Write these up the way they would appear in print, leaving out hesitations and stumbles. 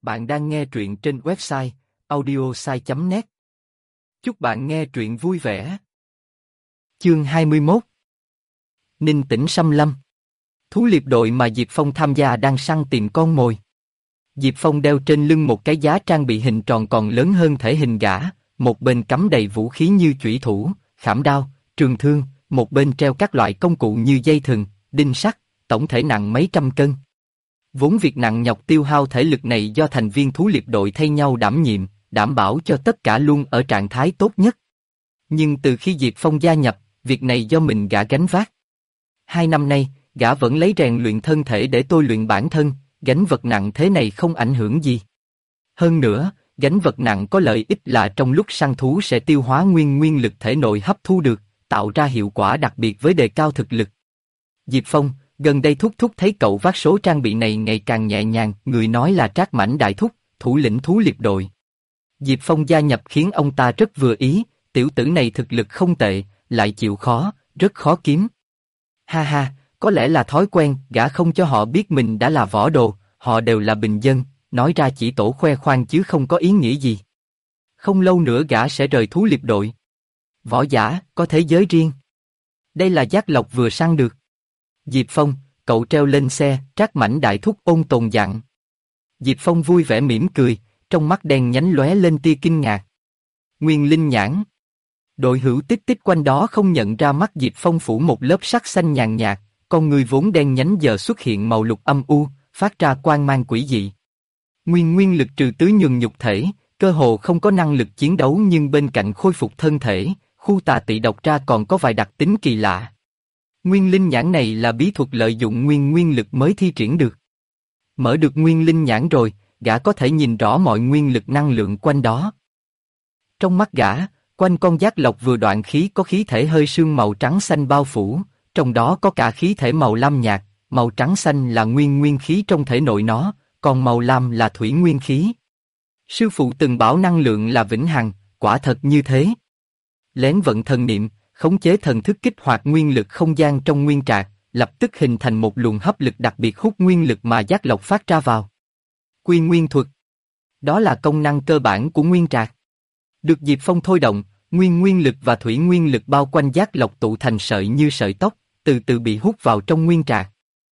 Bạn đang nghe truyện trên website audiosai.net. Chúc bạn nghe truyện vui vẻ. Chương 21. Ninh Tĩnh xâm lâm. Thú liệp đội mà Diệp Phong tham gia đang săn tìm con mồi. Diệp Phong đeo trên lưng một cái giá trang bị hình tròn còn lớn hơn thể hình gã, một bên cắm đầy vũ khí như chủy thủ, khảm đao, trường thương, một bên treo các loại công cụ như dây thừng, đinh sắt, tổng thể nặng mấy trăm cân. Vốn việc nặng nhọc tiêu hao thể lực này do thành viên thú liệp đội thay nhau đảm nhiệm, đảm bảo cho tất cả luôn ở trạng thái tốt nhất. Nhưng từ khi Diệp Phong gia nhập, việc này do mình gã gánh vác. 2 năm nay, gã vẫn lấy rèn luyện thân thể để tôi luyện bản thân, gánh vật nặng thế này không ảnh hưởng gì. Hơn nữa, gánh vật nặng có lợi ích là trong lúc săn thú sẽ tiêu hóa nguyên lực thể nội hấp thu được, tạo ra hiệu quả đặc biệt với đề cao thực lực. Diệp Phong, gần đây Thúc thấy cậu vác số trang bị này ngày càng nhẹ nhàng, người nói là Trác Mãnh Đại Thúc, thủ lĩnh thú liệp đội. Diệp Phong gia nhập khiến ông ta rất vừa ý, tiểu tử này thực lực không tệ, lại chịu khó, rất khó kiếm. Ha ha, có lẽ là thói quen, gã không cho họ biết mình đã là võ đồ, họ đều là bình dân, nói ra chỉ tổ khoe khoang chứ không có ý nghĩa gì. Không lâu nữa gã sẽ rời thú liệp đội. Võ giả, có thế giới riêng. Đây là giác lộc vừa săn được. Diệp Phong, cậu treo lên xe, Trác Mãnh Đại Thúc ôn tồn dặn. Diệp Phong vui vẻ mỉm cười, trong mắt đen nhánh lóe lên tia kinh ngạc. Nguyên linh nhãn. Đội hữu tích quanh đó không nhận ra mắt Diệp Phong phủ một lớp sắc xanh nhàn nhạt, con người vốn đen nhánh giờ xuất hiện màu lục âm u, phát ra quang mang quỷ dị. Nguyên lực trừ tứ nhuần nhục thể, cơ hồ không có năng lực chiến đấu nhưng bên cạnh khôi phục thân thể, khu tà tị độc ra còn có vài đặc tính kỳ lạ. Nguyên linh nhãn này là bí thuật lợi dụng nguyên lực mới thi triển được. Mở được nguyên linh nhãn rồi, gã có thể nhìn rõ mọi nguyên lực năng lượng quanh đó. Trong mắt gã, quanh con giác lộc vừa đoạn khí có khí thể hơi sương màu trắng xanh bao phủ, trong đó có cả khí thể màu lam nhạt, màu trắng xanh là nguyên khí trong thể nội nó, còn màu lam là thủy nguyên khí. Sư phụ từng bảo năng lượng là vĩnh hằng, quả thật như thế. Lén vận thần niệm, khống chế thần thức kích hoạt nguyên lực không gian trong nguyên trạc, lập tức hình thành một luồng hấp lực đặc biệt hút nguyên lực mà giác lộc phát ra vào. Quy nguyên thuật. Đó là công năng cơ bản của nguyên trạc. Được Diệp Phong thôi động, nguyên lực và thủy nguyên lực bao quanh giác lộc tụ thành sợi như sợi tóc, từ từ bị hút vào trong nguyên trạc.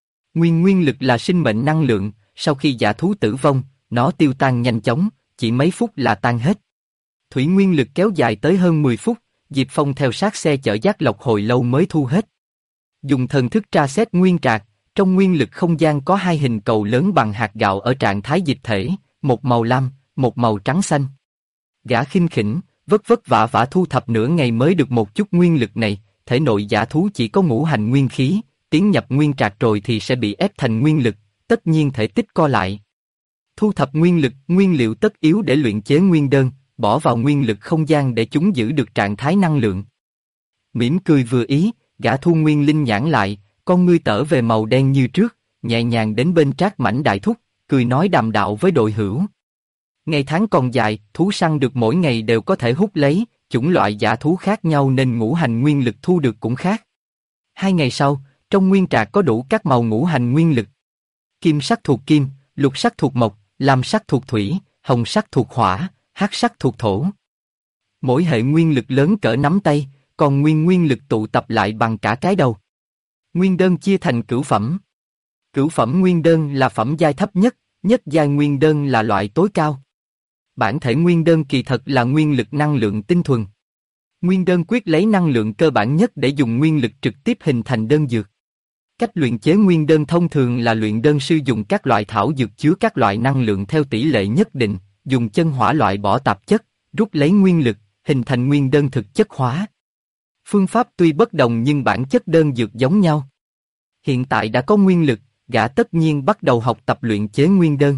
Nguyên lực là sinh mệnh năng lượng, sau khi dã thú tử vong, nó tiêu tan nhanh chóng, chỉ mấy phút là tan hết. Thủy nguyên lực kéo dài tới hơn 10 phút, Diệp Phong theo sát xe chở giác lộc hồi lâu mới thu hết. Dùng thần thức tra xét nguyên trạc, trong nguyên lực không gian có 2 hình cầu lớn bằng hạt gạo ở trạng thái dịch thể, một màu lam, một màu trắng xanh. Gã khinh khỉnh, vất vả thu thập nửa ngày mới được một chút nguyên lực này, thể nội dã thú chỉ có ngũ hành nguyên khí, tiến nhập nguyên trạc rồi thì sẽ bị ép thành nguyên lực, tất nhiên thể tích co lại. Thu thập nguyên lực, nguyên liệu tất yếu để luyện chế nguyên đơn, bỏ vào nguyên lực không gian để chúng giữ được trạng thái năng lượng. Mỉm cười vừa ý, gã thu nguyên linh nhãn lại, con ngươi tở về màu đen như trước, nhẹ nhàng đến bên Trác Mãnh Đại Thúc, cười nói đàm đạo với đội hữu. Ngày tháng còn dài, thú săn được mỗi ngày đều có thể hút lấy, chủng loại dã thú khác nhau nên ngũ hành nguyên lực thu được cũng khác. 2 ngày sau, trong nguyên trạc có đủ các màu ngũ hành nguyên lực. Kim sắc thuộc kim, lục sắc thuộc mộc, lam sắc thuộc thủy, hồng sắc thuộc hỏa, hắc sắc thuộc thổ. Mỗi hệ nguyên lực lớn cỡ nắm tay, còn nguyên lực tụ tập lại bằng cả cái đầu. Nguyên đơn chia thành cửu phẩm. Cửu phẩm nguyên đơn là phẩm giai thấp nhất, nhất giai nguyên đơn là loại tối cao. Bản thể nguyên đơn kỳ thật là nguyên lực năng lượng tinh thuần. Nguyên đơn quyết lấy năng lượng cơ bản nhất để dùng nguyên lực trực tiếp hình thành đơn dược. Cách luyện chế nguyên đơn thông thường là luyện đơn sư dùng các loại thảo dược chứa các loại năng lượng theo tỷ lệ nhất định, dùng chân hỏa loại bỏ tạp chất, rút lấy nguyên lực, hình thành nguyên đơn thực chất hóa. Phương pháp tuy bất đồng nhưng bản chất đơn dược giống nhau. Hiện tại đã có nguyên lực, gã tất nhiên bắt đầu học tập luyện chế nguyên đơn.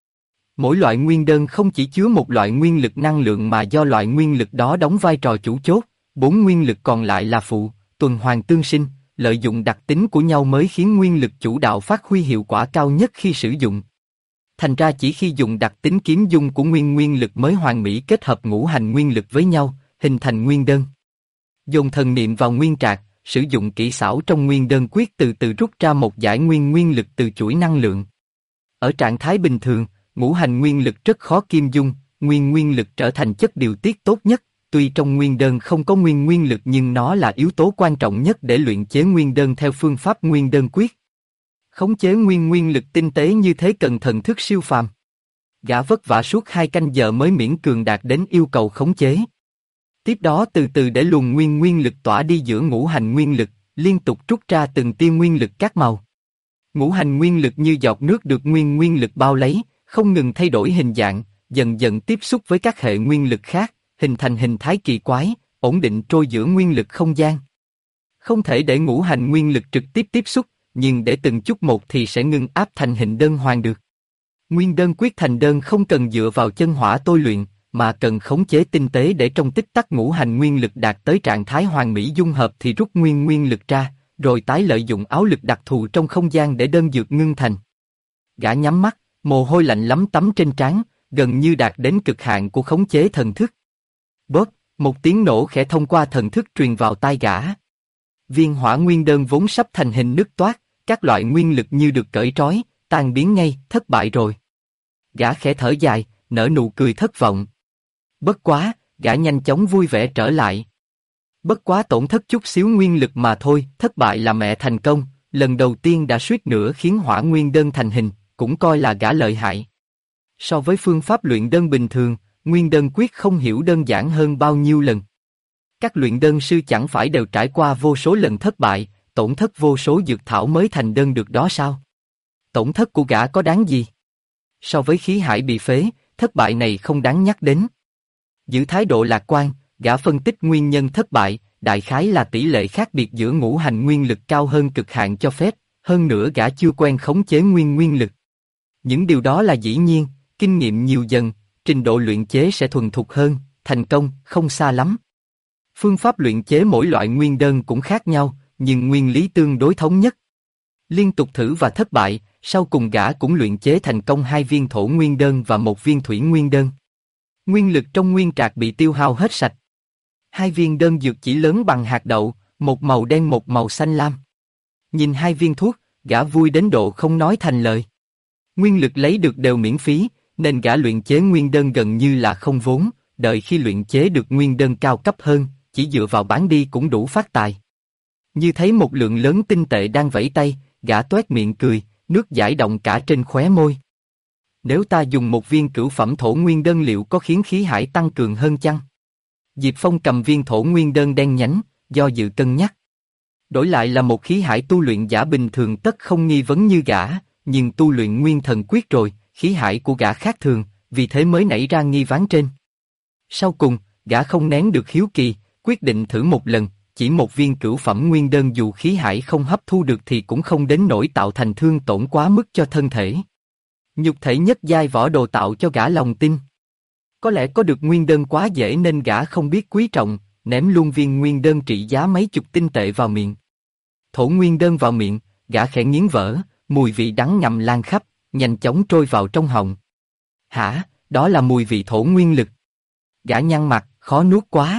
Mỗi loại nguyên đơn không chỉ chứa một loại nguyên lực năng lượng mà do loại nguyên lực đó đóng vai trò chủ chốt, 4 nguyên lực còn lại là phụ, tuần hoàn tương sinh, lợi dụng đặc tính của nhau mới khiến nguyên lực chủ đạo phát huy hiệu quả cao nhất khi sử dụng. Thành ra chỉ khi dùng đặc tính kiếm dung của nguyên lực mới hoàn mỹ kết hợp ngũ hành nguyên lực với nhau, hình thành nguyên đơn. Dồn thần niệm vào nguyên trạc, sử dụng kỹ xảo trong nguyên đơn quyết từ từ rút ra một giải nguyên lực từ chuỗi năng lượng. Ở trạng thái bình thường, ngũ hành nguyên lực rất khó kim dung, nguyên lực trở thành chất điều tiết tốt nhất. Tuy trong nguyên đơn không có nguyên lực nhưng nó là yếu tố quan trọng nhất để luyện chế nguyên đơn theo phương pháp nguyên đơn quyết. Khống chế nguyên lực tinh tế như thế cần thần thức siêu phàm. Gã vất vả suốt 2 canh giờ mới miễn cường đạt đến yêu cầu khống chế. Tiếp đó từ từ để luồng nguyên lực tỏa đi giữa ngũ hành nguyên lực, liên tục trút ra từng tia nguyên lực các màu. Ngũ hành nguyên lực như giọt nước được nguyên lực bao lấy, không ngừng thay đổi hình dạng, dần dần tiếp xúc với các hệ nguyên lực khác, hình thành hình thái kỳ quái, ổn định trôi giữa nguyên lực không gian. Không thể để ngũ hành nguyên lực trực tiếp tiếp xúc, nhưng để từng chút một thì sẽ ngưng áp thành hình đơn hoàn được. Nguyên đơn quyết thành đơn không cần dựa vào chân hỏa tôi luyện, mà cần khống chế tinh tế để trong tích tắc ngũ hành nguyên lực đạt tới trạng thái hoàn mỹ dung hợp thì rút nguyên lực ra, rồi tái lợi dụng áo lực đặc thù trong không gian để đơn dược ngưng thành. Gã nhắm mắt, mồ hôi lạnh lắm tắm trên trán, gần như đạt đến cực hạn của khống chế thần thức. Bóp, một tiếng nổ khẽ thông qua thần thức truyền vào tai gã. Viên hỏa nguyên đơn vốn sắp thành hình nứt toát, các loại nguyên lực như được cởi trói, tan biến ngay, thất bại rồi. Gã khẽ thở dài, nở nụ cười thất vọng. Bất quá, gã nhanh chóng vui vẻ trở lại. Bất quá tổn thất chút xíu nguyên lực mà thôi, thất bại là mẹ thành công, lần đầu tiên đã suýt nữa khiến hỏa nguyên đơn thành hình, cũng coi là gã lợi hại. So với phương pháp luyện đơn bình thường, nguyên đơn quyết không hiểu đơn giản hơn bao nhiêu lần. Các luyện đơn sư chẳng phải đều trải qua vô số lần thất bại, tổn thất vô số dược thảo mới thành đơn được đó sao? Tổn thất của gã có đáng gì? So với khí hải bị phế, thất bại này không đáng nhắc đến. Giữ thái độ lạc quan, gã phân tích nguyên nhân thất bại, đại khái là tỷ lệ khác biệt giữa ngũ hành nguyên lực cao hơn cực hạn cho phép, hơn nữa gã chưa quen khống chế nguyên lực. Những điều đó là dĩ nhiên, kinh nghiệm nhiều dần, trình độ luyện chế sẽ thuần thục hơn, thành công, không xa lắm. Phương pháp luyện chế mỗi loại nguyên đơn cũng khác nhau, nhưng nguyên lý tương đối thống nhất. Liên tục thử và thất bại, sau cùng gã cũng luyện chế thành công 2 viên thổ nguyên đơn và 1 viên thủy nguyên đơn. Nguyên lực trong nguyên trạc bị tiêu hao hết sạch. 2 viên đơn dược chỉ lớn bằng hạt đậu, một màu đen một màu xanh lam. Nhìn 2 viên thuốc, gã vui đến độ không nói thành lời. Nguyên lực lấy được đều miễn phí, nên gã luyện chế nguyên đơn gần như là không vốn, đợi khi luyện chế được nguyên đơn cao cấp hơn, chỉ dựa vào bán đi cũng đủ phát tài. Như thấy một lượng lớn tinh tệ đang vẫy tay, gã toét miệng cười, nước chảy động cả trên khóe môi. Nếu ta dùng 1 viên cửu phẩm thổ nguyên đơn liệu có khiến khí hải tăng cường hơn chăng? Diệp Phong cầm viên thổ nguyên đơn đen nhánh, do dự cân nhắc. Đổi lại là một khí hải tu luyện giả bình thường tất không nghi vấn như gã, nhưng tu luyện nguyên thần quyết rồi, khí hải của gã khác thường, vì thế mới nảy ra nghi vấn trên. Sau cùng, gã không nén được hiếu kỳ, quyết định thử một lần, chỉ 1 viên cửu phẩm nguyên đơn dù khí hải không hấp thu được thì cũng không đến nỗi tạo thành thương tổn quá mức cho thân thể. Nhục thể nhất giai võ đồ tạo cho gã lòng tin. Có lẽ có được nguyên đơn quá dễ nên gã không biết quý trọng, ném luôn viên nguyên đơn trị giá mấy chục tinh tệ vào miệng. Thổ nguyên đơn vào miệng, gã khẽ nghiến vỡ, mùi vị đắng ngầm lan khắp, nhanh chóng trôi vào trong họng. Hả, đó là mùi vị thổ nguyên lực. Gã nhăn mặt, khó nuốt quá.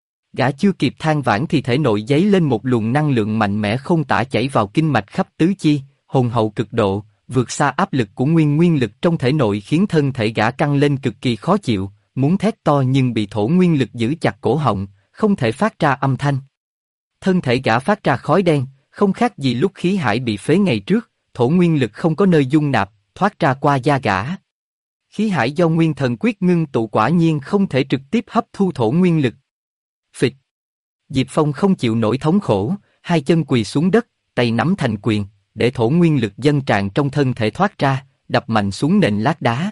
Gã chưa kịp than vãn thì thể nội dấy lên một luồng năng lượng mạnh mẽ không tả chảy vào kinh mạch khắp tứ chi, hồn hậu cực độ, vượt xa áp lực của nguyên lực trong thể nội khiến thân thể gã căng lên cực kỳ khó chịu, muốn thét to nhưng bị thổ nguyên lực giữ chặt cổ họng, không thể phát ra âm thanh. Thân thể gã phát ra khói đen, không khác gì lúc khí hải bị phế ngày trước, thổ nguyên lực không có nơi dung nạp, thoát ra qua da gã. Khí hải do nguyên thần quyết ngưng tụ quả nhiên không thể trực tiếp hấp thu thổ nguyên lực. Phịch. Diệp Phong không chịu nổi thống khổ, 2 chân quỳ xuống đất, tay nắm thành quyền, để thổ nguyên lực dâng tràn trong thân thể thoát ra, đập mạnh xuống nền lát đá.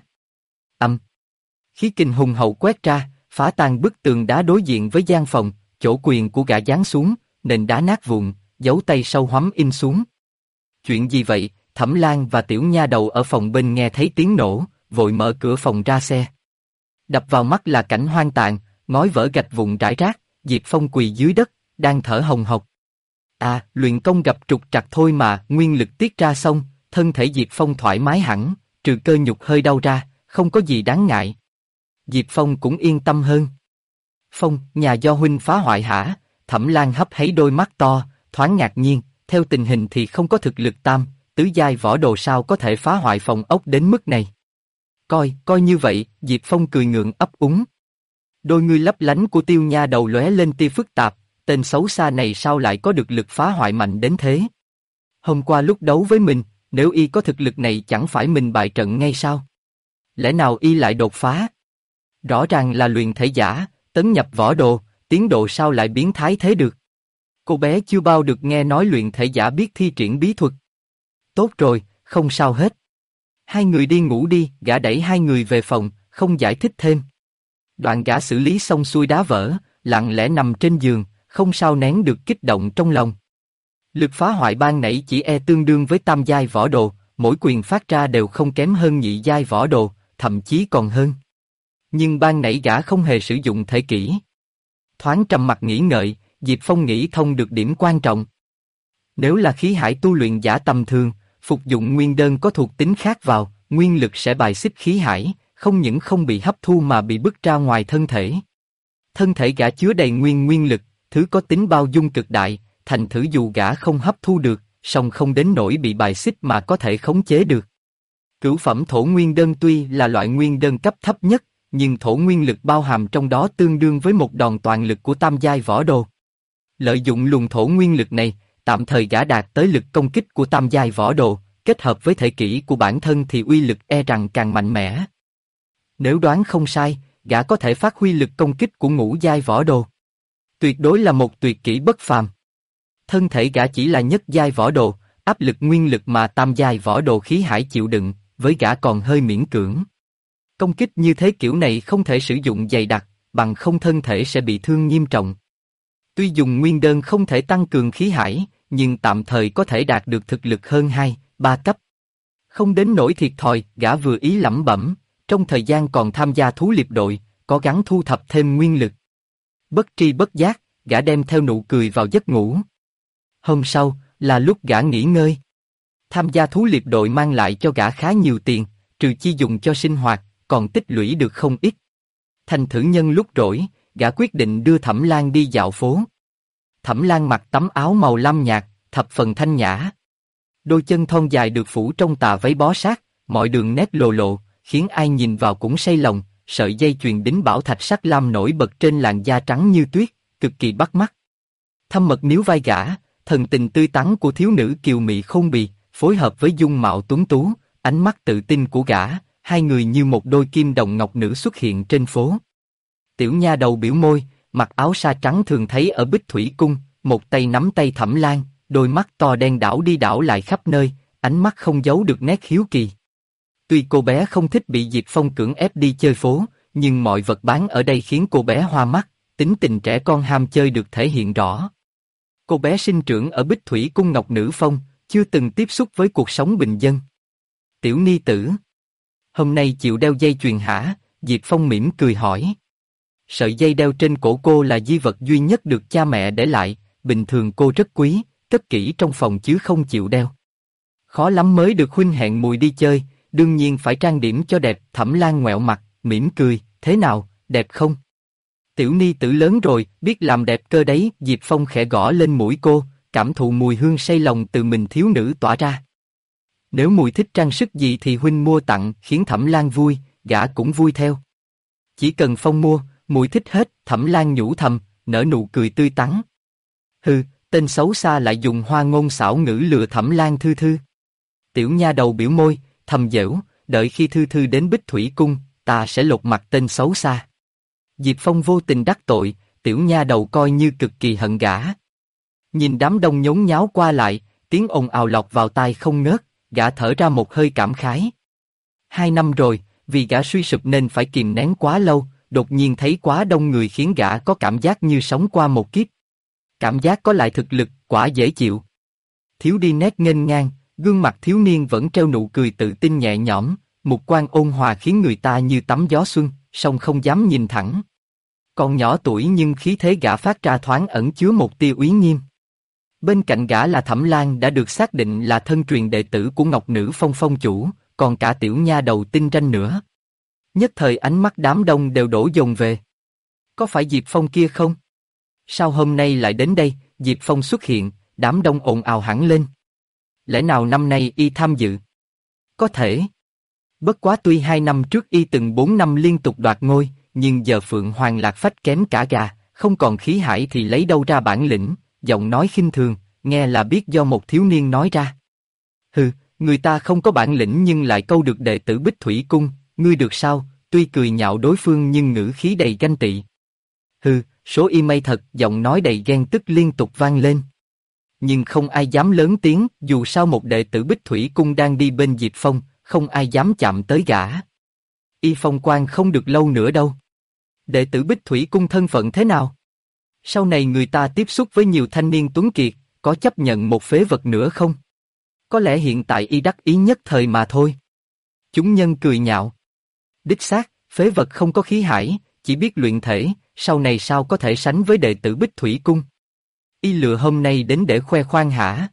Khí kình hùng hậu quét ra, phá tan bức tường đá đối diện với gian phòng, chỗ quyền của gã giáng xuống, nền đá nát vụn, dấu tay sâu hoắm in xuống. Chuyện gì vậy? Thẩm Lan và Tiểu Nha Đầu ở phòng bên nghe thấy tiếng nổ, vội mở cửa phòng ra xe. Đập vào mắt là cảnh hoang tàn, ngói vỡ gạch vụn rải rác, Diệp Phong quỳ dưới đất, đang thở hồng hộc. Luyện công gặp trục trặc thôi mà, nguyên lực tiết ra xong, thân thể Diệp Phong thoải mái hẳn, trừ cơ nhục hơi đau ra, không có gì đáng ngại. Diệp Phong cũng yên tâm hơn. Phong, nhà do huynh phá hoại hả? Thẩm Lan hấp háy đôi mắt to, thoáng ngạc nhiên, theo tình hình thì không có thực lực tam, tứ giai võ đồ sao có thể phá hoại phòng ốc đến mức này. Coi như vậy, Diệp Phong cười ngượng ấp úng. Đôi ngươi lấp lánh của Tiêu Nha Đầu lóe lên tia phức tạp, tên xấu xa này sao lại có được lực phá hoại mạnh đến thế? Hôm qua lúc đấu với mình, nếu y có thực lực này chẳng phải mình bại trận ngay sao? Lẽ nào y lại đột phá? Rõ ràng là luyện thể giả, tấn nhập võ đồ, tiến độ sao lại biến thái thế được? Cô bé chưa bao được nghe nói luyện thể giả biết thi triển bí thuật. Tốt rồi, không sao hết. Hai người đi ngủ đi, gã đẩy hai người về phòng, không giải thích thêm. Đoạn gã xử lý xong xuôi đá vỡ, lặng lẽ nằm trên giường, không sao nén được kích động trong lòng. Lực phá hoại ban nãy chỉ tương đương với tam giai võ đồ, mỗi quyền phát ra đều không kém hơn nhị giai võ đồ, thậm chí còn hơn. Nhưng ban nãy gã không hề sử dụng thể kỹ. Thoáng trầm mặt nghĩ ngợi, Diệp Phong nghĩ thông được điểm quan trọng. Nếu là khí hải tu luyện giả tầm thường, phục dụng nguyên đơn có thuộc tính khác vào, nguyên lực sẽ bài xích khí hải, không những không bị hấp thu mà bị bứt ra ngoài thân thể. Thân thể gã chứa đầy nguyên lực, thứ có tính bao dung cực đại, thành thử dù gã không hấp thu được, song không đến nỗi bị bài xích mà có thể khống chế được. Cửu phẩm thổ nguyên đơn tuy là loại nguyên đơn cấp thấp nhất, nhưng thổ nguyên lực bao hàm trong đó tương đương với một đòn toàn lực của tam giai võ đồ. Lợi dụng luồng thổ nguyên lực này, tạm thời gã đạt tới lực công kích của tam giai võ đồ, kết hợp với thể kỹ của bản thân thì uy lực rằng càng mạnh mẽ. Nếu đoán không sai, gã có thể phát huy lực công kích của ngũ giai võ đồ. Tuyệt đối là một tuyệt kỹ bất phàm. Thân thể gã chỉ là nhất giai võ đồ, áp lực nguyên lực mà tam giai võ đồ khí hải chịu đựng, với gã còn hơi miễn cưỡng. Công kích như thế kiểu này không thể sử dụng dày đặc, bằng không thân thể sẽ bị thương nghiêm trọng. Tuy dùng nguyên đơn không thể tăng cường khí hải, nhưng tạm thời có thể đạt được thực lực hơn 2-3 cấp. Không đến nỗi thiệt thòi, gã vừa ý lẩm bẩm, trong thời gian còn tham gia thú liệp đội, có gắng thu thập thêm nguyên lực. Bất tri bất giác, gã đem theo nụ cười vào giấc ngủ. Hôm sau, là lúc gã nghỉ ngơi. Tham gia thú liệp đội mang lại cho gã khá nhiều tiền, trừ chi dùng cho sinh hoạt, còn tích lũy được không ít. Thành thử nhân lúc rỗi, gã quyết định đưa Thẩm Lan đi dạo phố. Thẩm Lan mặc tấm áo màu lam nhạt, thập phần thanh nhã. Đôi chân thon dài được phủ trong tà váy bó sát, mọi đường nét lồ lộ, khiến ai nhìn vào cũng say lòng. Sợi dây chuyền đính bảo thạch sắc lam nổi bật trên làn da trắng như tuyết, cực kỳ bắt mắt. Thâm mật níu vai gã, thần tình tươi tắn của thiếu nữ kiều mị khôn bì, phối hợp với dung mạo tuấn tú, ánh mắt tự tin của gã, hai người như một đôi kim đồng ngọc nữ xuất hiện trên phố. Tiểu nha đầu biểu môi, mặc áo sa trắng thường thấy ở Bích Thủy Cung, một tay nắm tay Thẩm Lan, đôi mắt to đen đảo đi đảo lại khắp nơi, ánh mắt không giấu được nét hiếu kỳ. Tuy cô bé không thích bị Diệp Phong cưỡng ép đi chơi phố, nhưng mọi vật bán ở đây khiến cô bé hoa mắt, tính tình trẻ con ham chơi được thể hiện rõ. Cô bé sinh trưởng ở Bích Thủy Cung Ngọc Nữ Phong, chưa từng tiếp xúc với cuộc sống bình dân. Tiểu ni tử, hôm nay chịu đeo dây chuyền hả? Diệp Phong mỉm cười hỏi. Sợi dây đeo trên cổ cô là di vật duy nhất được cha mẹ để lại, bình thường cô rất quý, cất kỹ trong phòng chứ không chịu đeo. Khó lắm mới được huynh hẹn mùi đi chơi, đương nhiên phải trang điểm cho đẹp. Thẩm Lan ngoẹo mặt, mỉm cười, thế nào, đẹp không? Tiểu ni tử lớn rồi, biết làm đẹp cơ đấy. Diệp Phong khẽ gõ lên mũi cô, cảm thụ mùi hương say lòng từ mình thiếu nữ tỏa ra. Nếu mùi thích trang sức gì thì huynh mua tặng, khiến Thẩm Lan vui, gã cũng vui theo. Chỉ cần Phong mua, mùi thích hết. Thẩm Lan nhủ thầm, nở nụ cười tươi tắn. Hừ, tên xấu xa lại dùng hoa ngôn xảo ngữ lừa Thẩm Lan thư thư. Tiểu nha đầu biểu môi, thầm giễu, đợi khi thư thư đến Bích Thủy Cung, ta sẽ lột mặt tên xấu xa. Diệp Phong vô tình đắc tội, tiểu nha đầu coi như cực kỳ hận gã. Nhìn đám đông nhốn nháo qua lại, tiếng ồn ào lọt vào tai không ngớt, gã thở ra một hơi cảm khái. 2 năm rồi, vì gã suy sụp nên phải kìm nén quá lâu, đột nhiên thấy quá đông người khiến gã có cảm giác như sống qua một kiếp. Cảm giác có lại thực lực, quả dễ chịu. Thiếu đi nét nghênh ngang, gương mặt thiếu niên vẫn treo nụ cười tự tin nhẹ nhõm, mục quan ôn hòa khiến người ta như tắm gió xuân, song không dám nhìn thẳng. Còn nhỏ tuổi nhưng khí thế gã phát ra thoáng ẩn chứa một tia uy nghiêm. Bên cạnh gã là Thẩm Lan đã được xác định là thân truyền đệ tử của Ngọc Nữ Phong phong chủ, còn cả tiểu nha đầu tinh tranh nữa. Nhất thời ánh mắt đám đông đều đổ dồn về. Có phải Diệp Phong kia không? Sao hôm nay lại đến đây? Diệp Phong xuất hiện, đám đông ồn ào hẳn lên. Lẽ nào năm nay y tham dự? Có thể. Bất quá tuy 2 năm trước y từng 4 năm liên tục đoạt ngôi, nhưng giờ Phượng Hoàng lạc phách kém cả gà, không còn khí hải thì lấy đâu ra bản lĩnh, giọng nói khinh thường, nghe là biết do một thiếu niên nói ra. Hừ, người ta không có bản lĩnh nhưng lại câu được đệ tử Bích Thủy Cung, ngươi được sao? Tuy cười nhạo đối phương nhưng ngữ khí đầy ganh tị. Hừ, số y may thật, giọng nói đầy ghen tức liên tục vang lên. Nhưng không ai dám lớn tiếng, dù sao một đệ tử Bích Thủy Cung đang đi bên Diệp Phong, không ai dám chạm tới gã. Y phong quan không được lâu nữa đâu. Đệ tử Bích Thủy Cung thân phận thế nào? Sau này người ta tiếp xúc với nhiều thanh niên tuấn kiệt, có chấp nhận một phế vật nữa không? Có lẽ hiện tại y đắc ý nhất thời mà thôi. Chúng nhân cười nhạo. Đích xác, phế vật không có khí hải, chỉ biết luyện thể, sau này sao có thể sánh với đệ tử Bích Thủy Cung? Y lựa hôm nay đến để khoe khoang hả?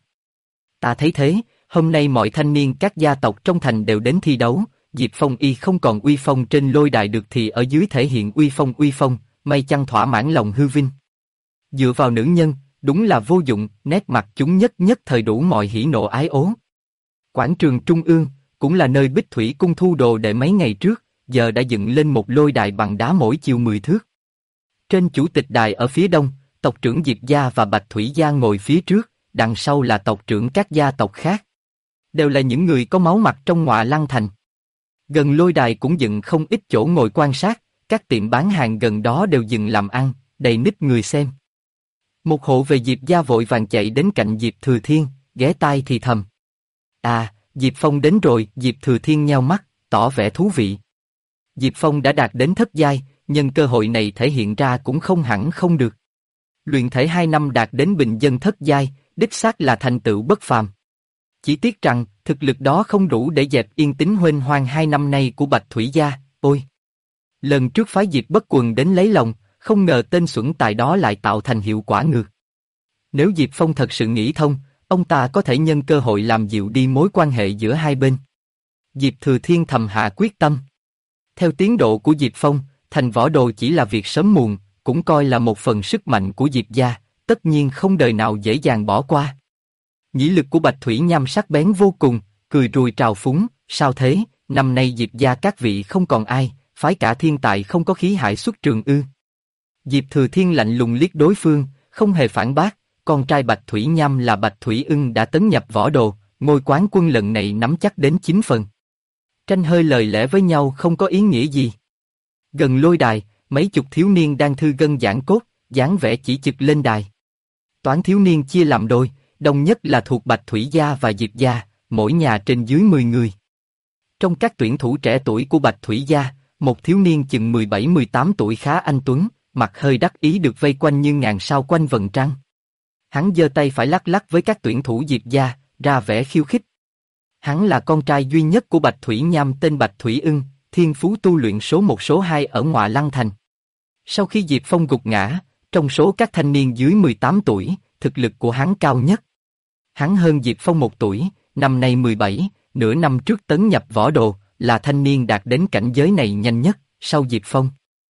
Ta thấy thế, hôm nay mọi thanh niên các gia tộc trong thành đều đến thi đấu, Diệp Phong y không còn uy phong trên lôi đài được thì ở dưới thể hiện uy phong, may chăng thỏa mãn lòng hư vinh. Dựa vào nữ nhân, đúng là vô dụng, nét mặt chúng nhất thời đủ mọi hỉ nộ ái ố. Quảng trường Trung ương, cũng là nơi Bích Thủy Cung thu đồ đệ mấy ngày trước, giờ đã dựng lên một lôi đài bằng đá mỗi chiều 10 thước. Trên chủ tịch đài ở phía đông, tộc trưởng Diệp Gia và Bạch Thủy Gia ngồi phía trước, đằng sau là tộc trưởng các gia tộc khác. Đều là những người có máu mặt trong Ngọa Lăng Thành. Gần lôi đài cũng dựng không ít chỗ ngồi quan sát, các tiệm bán hàng gần đó đều dừng làm ăn, đầy nít người xem. Một hộ về Diệp Gia vội vàng chạy đến cạnh Diệp Thừa Thiên, ghé tai thì thầm. À, Diệp Phong đến rồi, Diệp Thừa Thiên nheo mắt, tỏ vẻ thú vị. Diệp Phong đã đạt đến thất giai, nhân cơ hội này thể hiện ra cũng không hẳn không được. Luyện thể 2 năm đạt đến bình dân thất giai, đích xác là thành tựu bất phàm. Chỉ tiếc rằng, thực lực đó không đủ để dẹp yên tĩnh huênh hoang 2 năm nay của Bạch Thủy Gia, ôi. Lần trước phái Diệp Bất Quần đến lấy lòng, không ngờ tên xuẩn tài đó lại tạo thành hiệu quả ngược. Nếu Diệp Phong thật sự nghĩ thông, ông ta có thể nhân cơ hội làm dịu đi mối quan hệ giữa hai bên. Diệp Thừa Thiên thầm hạ quyết tâm. Theo tiến độ của Diệp Phong, thành võ đồ chỉ là việc sớm muộn, cũng coi là một phần sức mạnh của Diệp Gia, tất nhiên không đời nào dễ dàng bỏ qua. Nhĩ lực của Bạch Thủy Nham sắc bén vô cùng, cười rùi trào phúng, sao thế, năm nay Diệp Gia các vị không còn ai, phái cả thiên tài không có khí hải xuất trường ư. Diệp Thừa Thiên lạnh lùng liếc đối phương, không hề phản bác, con trai Bạch Thủy Nham là Bạch Thủy Ưng đã tấn nhập võ đồ, ngôi quán quân lần này nắm chắc đến 9 phần. Tranh hơi lời lẽ với nhau không có ý nghĩa gì. Gần lôi đài, mấy chục thiếu niên đang thư gân giãn cốt, dáng vẻ chỉ trực lên đài. Toán thiếu niên chia làm đôi, đông nhất là thuộc Bạch Thủy Gia và Diệp Gia, mỗi nhà trên dưới 10 người. Trong các tuyển thủ trẻ tuổi của Bạch Thủy Gia, một thiếu niên chừng 17-18 tuổi khá anh tuấn, mặt hơi đắc ý được vây quanh như ngàn sao quanh vầng trăng. Hắn giơ tay phải lắc lắc với các tuyển thủ Diệp Gia, ra vẻ khiêu khích. Hắn là con trai duy nhất của Bạch Thủy Nham tên Bạch Thủy Ưng, thiên phú tu luyện số 1 số 2 ở Ngọa Lăng Thành. Sau khi Diệp Phong gục ngã, trong số các thanh niên dưới 18 tuổi, thực lực của hắn cao nhất. Hắn hơn Diệp Phong 1 tuổi, năm nay 17, nửa năm trước tấn nhập võ đồ, là thanh niên đạt đến cảnh giới này nhanh nhất, sau Diệp Phong.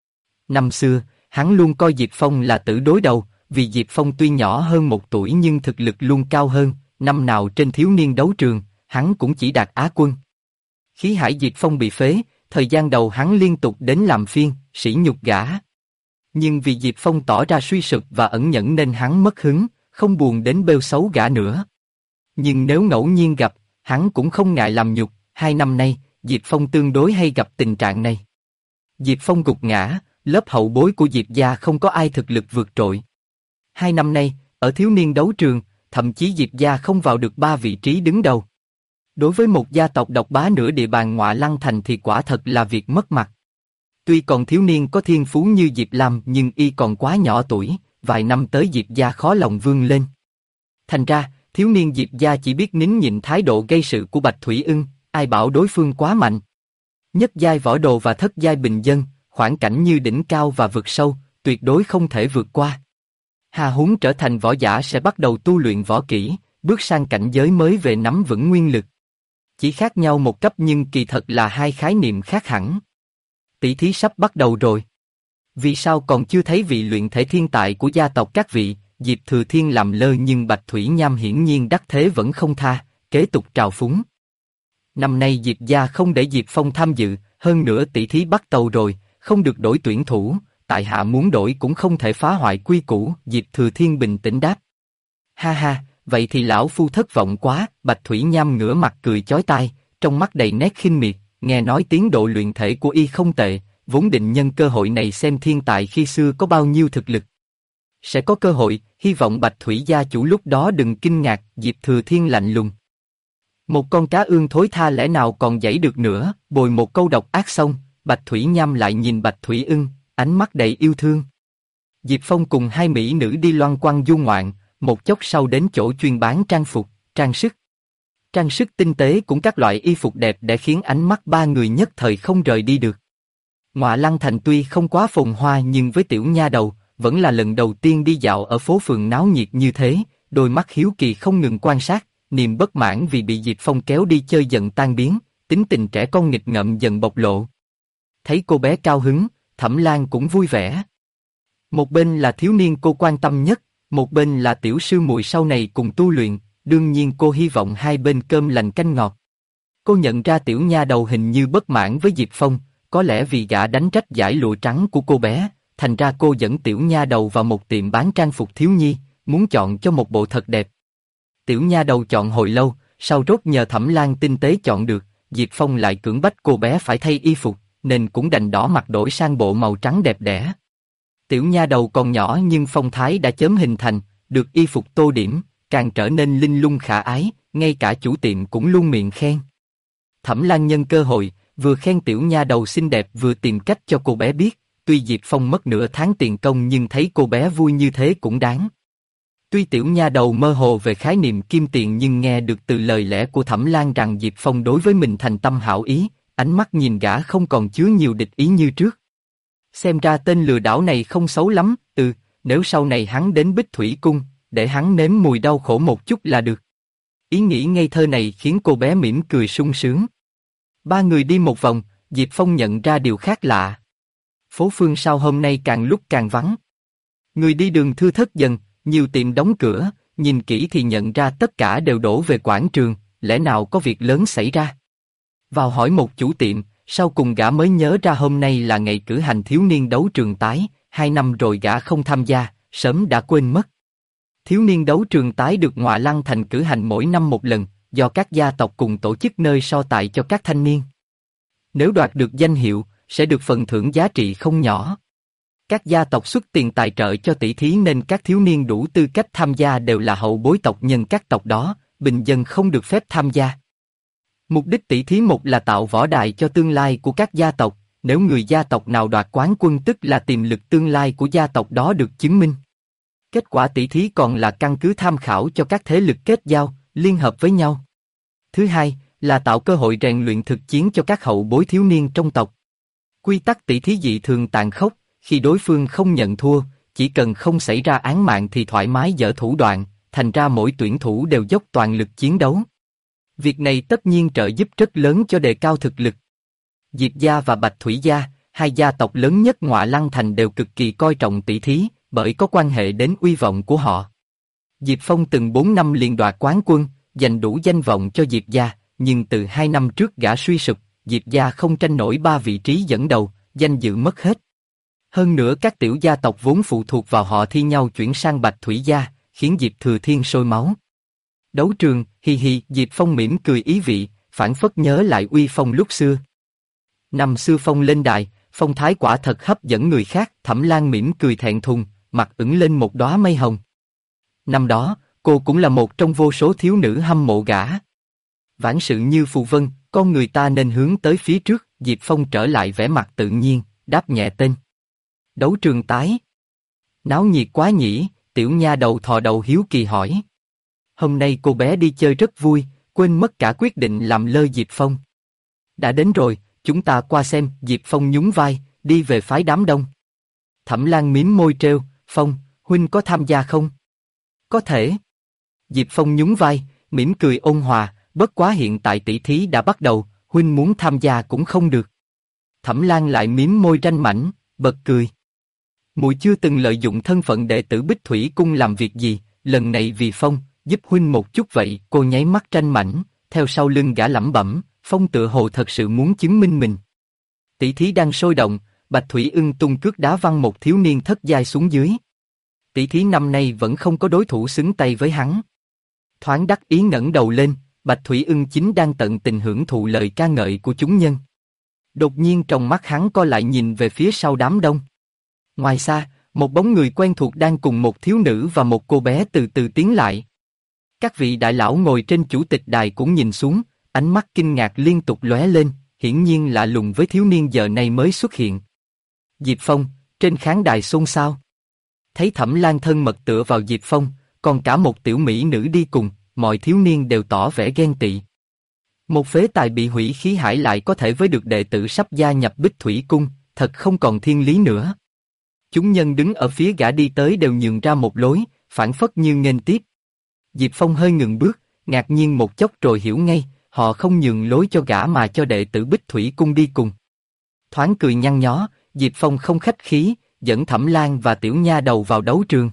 Năm xưa, hắn luôn coi Diệp Phong là tử đối đầu, vì Diệp Phong tuy nhỏ hơn 1 tuổi nhưng thực lực luôn cao hơn, năm nào trên thiếu niên đấu trường, hắn cũng chỉ đạt Á quân. Khí hải Diệp Phong bị phế, thời gian đầu hắn liên tục đến làm phiên, sỉ nhục gã. Nhưng vì Diệp Phong tỏ ra suy sụp và ẩn nhẫn nên hắn mất hứng, không buồn đến bêu xấu gã nữa. Nhưng nếu ngẫu nhiên gặp, hắn cũng không ngại làm nhục, 2 năm nay, Diệp Phong tương đối hay gặp tình trạng này. Diệp Phong gục ngã, lớp hậu bối của Diệp Gia không có ai thực lực vượt trội. 2 năm nay, ở thiếu niên đấu trường, thậm chí Diệp Gia không vào được 3 vị trí đứng đầu. Đối với một gia tộc độc bá nửa địa bàn Ngọa Lăng Thành thì quả thật là việc mất mặt. Tuy còn thiếu niên có thiên phú như Diệp Lam nhưng y còn quá nhỏ tuổi, vài năm tới Diệp Gia khó lòng vươn lên. Thành ra, thiếu niên Diệp Gia chỉ biết nín nhịn thái độ gây sự của Bạch Thủy Ưng, ai bảo đối phương quá mạnh. Nhất giai võ đồ và thất giai bình dân, khoảng cảnh như đỉnh cao và vực sâu, tuyệt đối không thể vượt qua. Hà huống trở thành võ giả sẽ bắt đầu tu luyện võ kỹ, bước sang cảnh giới mới về nắm vững nguyên lực. Chỉ khác nhau một cấp nhưng kỳ thật là hai khái niệm khác hẳn. Tỷ thí sắp bắt đầu rồi. Vì sao còn chưa thấy vị luyện thể thiên tài của gia tộc các vị? Diệp Thừa Thiên làm lơ nhưng Bạch Thủy Nham hiển nhiên đắc thế vẫn không tha, kế tục trào phúng. Năm nay Diệp gia không để Diệp Phong tham dự, hơn nữa tỷ thí bắt đầu rồi, không được đổi tuyển thủ, tại hạ muốn đổi cũng không thể phá hoại quy củ. Diệp Thừa Thiên bình tĩnh đáp. Ha ha, vậy thì lão phu thất vọng quá. Bạch Thủy Nham ngửa mặt cười chói tai, trong mắt đầy nét khinh miệt. Nghe nói tiến độ luyện thể của y không tệ, vốn định nhân cơ hội này xem thiên tài khi xưa có bao nhiêu thực lực. Sẽ có cơ hội, hy vọng Bạch Thủy gia chủ lúc đó đừng kinh ngạc. Diệp Thừa Thiên lạnh lùng. Một con cá ương thối tha lẽ nào còn giãy được nữa. Bồi một câu độc ác xong, Bạch Thủy Nham lại nhìn Bạch Thủy Ưng, ánh mắt đầy yêu thương. Diệp Phong cùng hai mỹ nữ đi loan quăng du ngoạn, một chốc sau đến chỗ chuyên bán trang phục, trang sức. Trang sức tinh tế cũng các loại y phục đẹp để khiến ánh mắt ba người nhất thời không rời đi được. Ngọa Lăng Thành tuy không quá phồn hoa nhưng với tiểu nha đầu, vẫn là lần đầu tiên đi dạo ở phố phường náo nhiệt như thế, đôi mắt hiếu kỳ không ngừng quan sát, niềm bất mãn vì bị Diệp Phong kéo đi chơi dần tan biến, tính tình trẻ con nghịch ngợm dần bộc lộ. Thấy cô bé cao hứng, Thẩm Lan cũng vui vẻ. Một bên là thiếu niên cô quan tâm nhất, một bên là tiểu sư muội sau này cùng tu luyện, đương nhiên cô hy vọng hai bên cơm lành canh ngọt. Cô nhận ra tiểu nha đầu hình như bất mãn với Diệp Phong, có lẽ vì gã đánh trách giải lụa trắng của cô bé, thành ra cô dẫn tiểu nha đầu vào một tiệm bán trang phục thiếu nhi, muốn chọn cho một bộ thật đẹp. Tiểu nha đầu chọn hồi lâu, sau rốt nhờ Thẩm Lan tinh tế chọn được, Diệp Phong lại cưỡng bách cô bé phải thay y phục, nên cũng đành đỏ mặt đổi sang bộ màu trắng đẹp đẽ. Tiểu nha đầu còn nhỏ nhưng phong thái đã chớm hình thành, được y phục tô điểm, càng trở nên linh lung khả ái, ngay cả chủ tiệm cũng luôn miệng khen. Thẩm Lan nhân cơ hội, vừa khen tiểu nha đầu xinh đẹp vừa tìm cách cho cô bé biết, tuy Diệp Phong mất nửa tháng tiền công nhưng thấy cô bé vui như thế cũng đáng. Tuy tiểu nha đầu mơ hồ về khái niệm kim tiền nhưng nghe được từ lời lẽ của Thẩm Lan rằng Diệp Phong đối với mình thành tâm hảo ý, ánh mắt nhìn gã không còn chứa nhiều địch ý như trước. Xem ra tên lừa đảo này không xấu lắm, nếu sau này hắn đến Bích Thủy Cung, để hắn nếm mùi đau khổ một chút là được. Ý nghĩ ngây thơ này khiến cô bé mỉm cười sung sướng. Ba người đi một vòng, Diệp Phong nhận ra điều khác lạ. Phố phường sao hôm nay càng lúc càng vắng. Người đi đường thưa thớt dần, nhiều tiệm đóng cửa, nhìn kỹ thì nhận ra tất cả đều đổ về quảng trường, lẽ nào có việc lớn xảy ra. Vào hỏi một chủ tiệm, sau cùng gã mới nhớ ra hôm nay là ngày cử hành thiếu niên đấu trường tái, 2 năm rồi gã không tham gia, sớm đã quên mất. Thiếu niên đấu trường tái được Ngọa Lăng Thành cử hành mỗi năm một lần, do các gia tộc cùng tổ chức nơi so tài cho các thanh niên. Nếu đoạt được danh hiệu, sẽ được phần thưởng giá trị không nhỏ. Các gia tộc xuất tiền tài trợ cho tỷ thí nên các thiếu niên đủ tư cách tham gia đều là hậu bối tộc nhân các tộc đó, bình dân không được phép tham gia. Mục đích tỷ thí một là tạo võ đài cho tương lai của các gia tộc, nếu người gia tộc nào đoạt quán quân tức là tiềm lực tương lai của gia tộc đó được chứng minh. Kết quả tỷ thí còn là căn cứ tham khảo cho các thế lực kết giao, liên hợp với nhau. Thứ hai là tạo cơ hội rèn luyện thực chiến cho các hậu bối thiếu niên trong tộc. Quy tắc tỷ thí dị thường tàn khốc, khi đối phương không nhận thua, chỉ cần không xảy ra án mạng thì thoải mái dở thủ đoạn, thành ra mỗi tuyển thủ đều dốc toàn lực chiến đấu. Việc này tất nhiên trợ giúp rất lớn cho đề cao thực lực. Diệp gia và Bạch Thủy gia, hai gia tộc lớn nhất Ngọa Lăng Thành đều cực kỳ coi trọng tỷ thí, bởi có quan hệ đến uy vọng của họ. Diệp Phong từng 4 năm liền đoạt quán quân, giành đủ danh vọng cho Diệp gia, nhưng từ 2 năm trước gã suy sụp, Diệp gia không tranh nổi 3 vị trí dẫn đầu, danh dự mất hết. Hơn nữa các tiểu gia tộc vốn phụ thuộc vào họ thi nhau chuyển sang Bạch Thủy gia, khiến Diệp Thừa Thiên sôi máu. Đấu trường, hi hi, Diệp Phong mỉm cười ý vị, phảng phất nhớ lại uy phong lúc xưa. Năm xưa Phong lên đài, phong thái quả thật hấp dẫn người khác. Thẩm Lan mỉm cười thẹn thùng, mặt ửng lên một đóa mây hồng. Năm đó, cô cũng là một trong vô số thiếu nữ hâm mộ gã. Vãn sự như phù vân, con người ta nên hướng tới phía trước. Diệp Phong trở lại vẻ mặt tự nhiên, đáp nhẹ tên. Đấu trường tái. Náo nhiệt quá nhỉ? Tiểu nha đầu thò đầu hiếu kỳ hỏi. Hôm nay cô bé đi chơi rất vui, quên mất cả quyết định làm lơ Diệp Phong. Đã đến rồi, chúng ta qua xem. Diệp Phong nhún vai, đi về phái đám đông. Thẩm Lan mím môi trêu, Phong, huynh có tham gia không? Có thể. Diệp Phong nhún vai, mỉm cười ôn hòa, bất quá hiện tại tỷ thí đã bắt đầu, huynh muốn tham gia cũng không được. Thẩm Lan lại mím môi ranh mảnh, bật cười. Muội chưa từng lợi dụng thân phận đệ tử Bích Thủy Cung làm việc gì, lần này vì Phong, giúp huynh một chút vậy. Cô nháy mắt ranh mảnh, theo sau lưng gã lẩm bẩm, Phong tựa hồ thật sự muốn chứng minh mình. Tỷ thí đang sôi động, Bạch Thủy Ưng tung cước đá văng một thiếu niên thất giai xuống dưới. Tỷ thí năm nay vẫn không có đối thủ xứng tay với hắn. Thoáng đắc ý ngẩng đầu lên, Bạch Thủy Ưng chính đang tận tình hưởng thụ lời ca ngợi của chúng nhân. Đột nhiên trong mắt hắn co lại nhìn về phía sau đám đông. Ngoài xa, một bóng người quen thuộc đang cùng một thiếu nữ và một cô bé từ từ tiến lại. Các vị đại lão ngồi trên chủ tịch đài cũng nhìn xuống, ánh mắt kinh ngạc liên tục lóe lên, hiển nhiên lạ lùng với thiếu niên giờ này mới xuất hiện. Diệp Phong, trên khán đài xôn xao. Thấy Thẩm Lan thân mật tựa vào Diệp Phong, còn cả một tiểu mỹ nữ đi cùng, mọi thiếu niên đều tỏ vẻ ghen tị. Một phế tài bị hủy khí hải lại có thể với được đệ tử sắp gia nhập Bích Thủy Cung, thật không còn thiên lý nữa. Chúng nhân đứng ở phía gã đi tới đều nhường ra một lối, phảng phất như nghênh tiếp. Diệp Phong hơi ngừng bước, ngạc nhiên một chốc rồi hiểu ngay, họ không nhường lối cho gã mà cho đệ tử Bích Thủy Cung đi cùng. Thoáng cười nhăn nhó, Diệp Phong không khách khí, dẫn Thẩm Lan và Tiểu Nha Đầu vào đấu trường.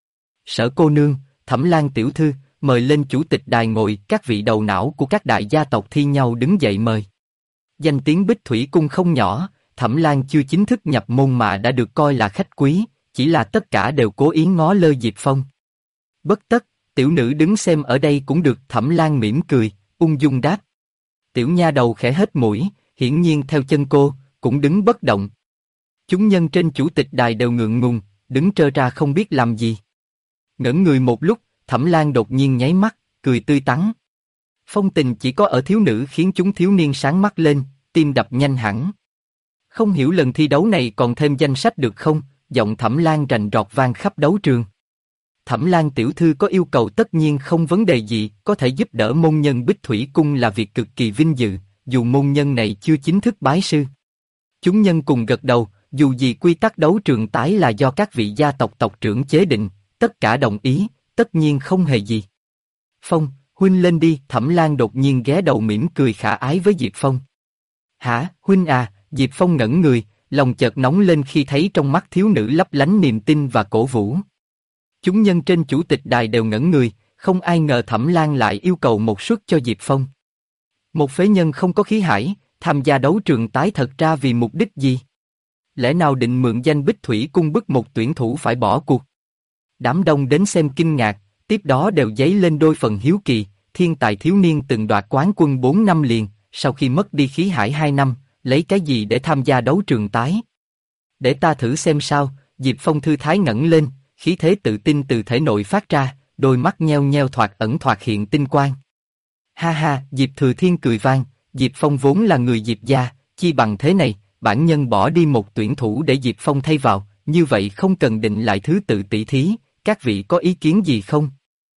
Sở cô nương, Thẩm Lan tiểu thư, mời lên chủ tịch đài ngồi. Các vị đầu não của các đại gia tộc thi nhau đứng dậy mời. Danh tiếng Bích Thủy Cung không nhỏ, Thẩm Lan chưa chính thức nhập môn mà đã được coi là khách quý, chỉ là tất cả đều cố ý ngó lơ Diệp Phong. Bất tất, tiểu nữ đứng xem ở đây cũng được. Thẩm Lan mỉm cười, ung dung đáp. Tiểu Nha Đầu khẽ hét mũi, hiển nhiên theo chân cô, cũng đứng bất động. Chúng nhân trên chủ tịch đài đều ngượng ngùng, đứng trơ ra không biết làm gì. Ngẩn người một lúc, Thẩm Lan đột nhiên nháy mắt, cười tươi tắn. Phong tình chỉ có ở thiếu nữ khiến chúng thiếu niên sáng mắt lên, tim đập nhanh hẳn. Không hiểu lần thi đấu này còn thêm danh sách được không? Giọng Thẩm Lan rành rọt vang khắp đấu trường. Thẩm Lan tiểu thư có yêu cầu tất nhiên không vấn đề gì, có thể giúp đỡ môn nhân Bích Thủy Cung là việc cực kỳ vinh dự, dù môn nhân này chưa chính thức bái sư. Chúng nhân cùng gật đầu, dù gì quy tắc đấu trường tái là do các vị gia tộc tộc trưởng chế định, tất cả đồng ý, tất nhiên không hề gì. Phong, huynh lên đi. Thẩm Lan đột nhiên ghé đầu mỉm cười khả ái với Diệp Phong. Hả, huynh à? Diệp Phong ngẩn người, lòng chợt nóng lên khi thấy trong mắt thiếu nữ lấp lánh niềm tin và cổ vũ. Chúng nhân trên chủ tịch đài đều ngẩn người, không ai ngờ Thẩm Lan lại yêu cầu một suất cho Diệp Phong. Một phế nhân không có khí hải, tham gia đấu trường tái thật ra vì mục đích gì? Lẽ nào định mượn danh Bích Thủy Cung bức một tuyển thủ phải bỏ cuộc? Đám đông đến xem kinh ngạc, tiếp đó đều dấy lên đôi phần hiếu kỳ. Thiên tài thiếu niên từng đoạt quán quân 4 năm liền, sau khi mất đi khí hải 2 năm, lấy cái gì để tham gia đấu trường tái? Để ta thử xem sao. Diệp Phong thư thái ngẩng lên, khí thế tự tin từ thể nội phát ra, đôi mắt nheo nheo thoạt ẩn thoạt hiện tinh quang. Ha ha, Diệp Thừa Thiên cười vang. Diệp Phong vốn là người Diệp gia, chi bằng thế này, bản nhân bỏ đi một tuyển thủ để Diệp Phong thay vào, như vậy không cần định lại thứ tự tỷ thí. Các vị có ý kiến gì không?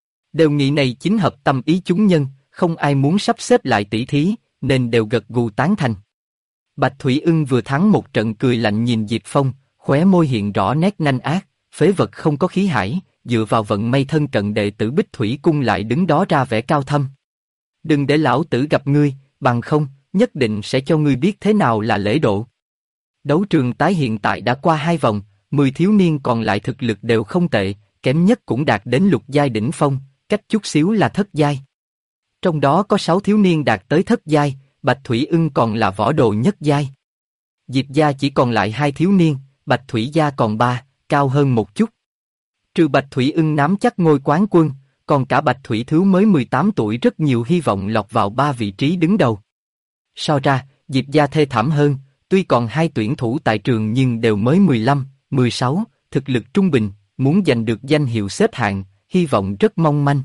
Đề nghị này chính hợp tâm ý chúng nhân, không ai muốn sắp xếp lại tỷ thí, nên đều gật gù tán thành. Bạch Thủy Ưng vừa thắng một trận cười lạnh nhìn Diệp Phong, khóe môi hiện rõ nét nanh ác, phế vật không có khí hải, dựa vào vận may thân cận đệ tử Bích Thủy Cung lại đứng đó ra vẻ cao thâm. Đừng để lão tử gặp ngươi, bằng không, nhất định sẽ cho ngươi biết thế nào là lễ độ. Đấu trường tái hiện tại đã qua 2 vòng, 10 thiếu niên còn lại thực lực đều không tệ, kém nhất cũng đạt đến lục giai đỉnh phong, cách chút xíu là thất giai. Trong đó có 6 thiếu niên đạt tới thất giai, Bạch Thủy Ưng còn là võ đồ nhất giai. Diệp gia chỉ còn lại 2 thiếu niên, Bạch Thủy gia còn 3, cao hơn một chút. Trừ Bạch Thủy Ưng nắm chắc ngôi quán quân, còn cả Bạch Thủy Thứ mới 18 tuổi rất nhiều hy vọng lọt vào 3 vị trí đứng đầu. So ra, Diệp gia thê thảm hơn, tuy còn 2 tuyển thủ tại trường nhưng đều mới 15, 16, thực lực trung bình, muốn giành được danh hiệu xếp hạng, hy vọng rất mong manh.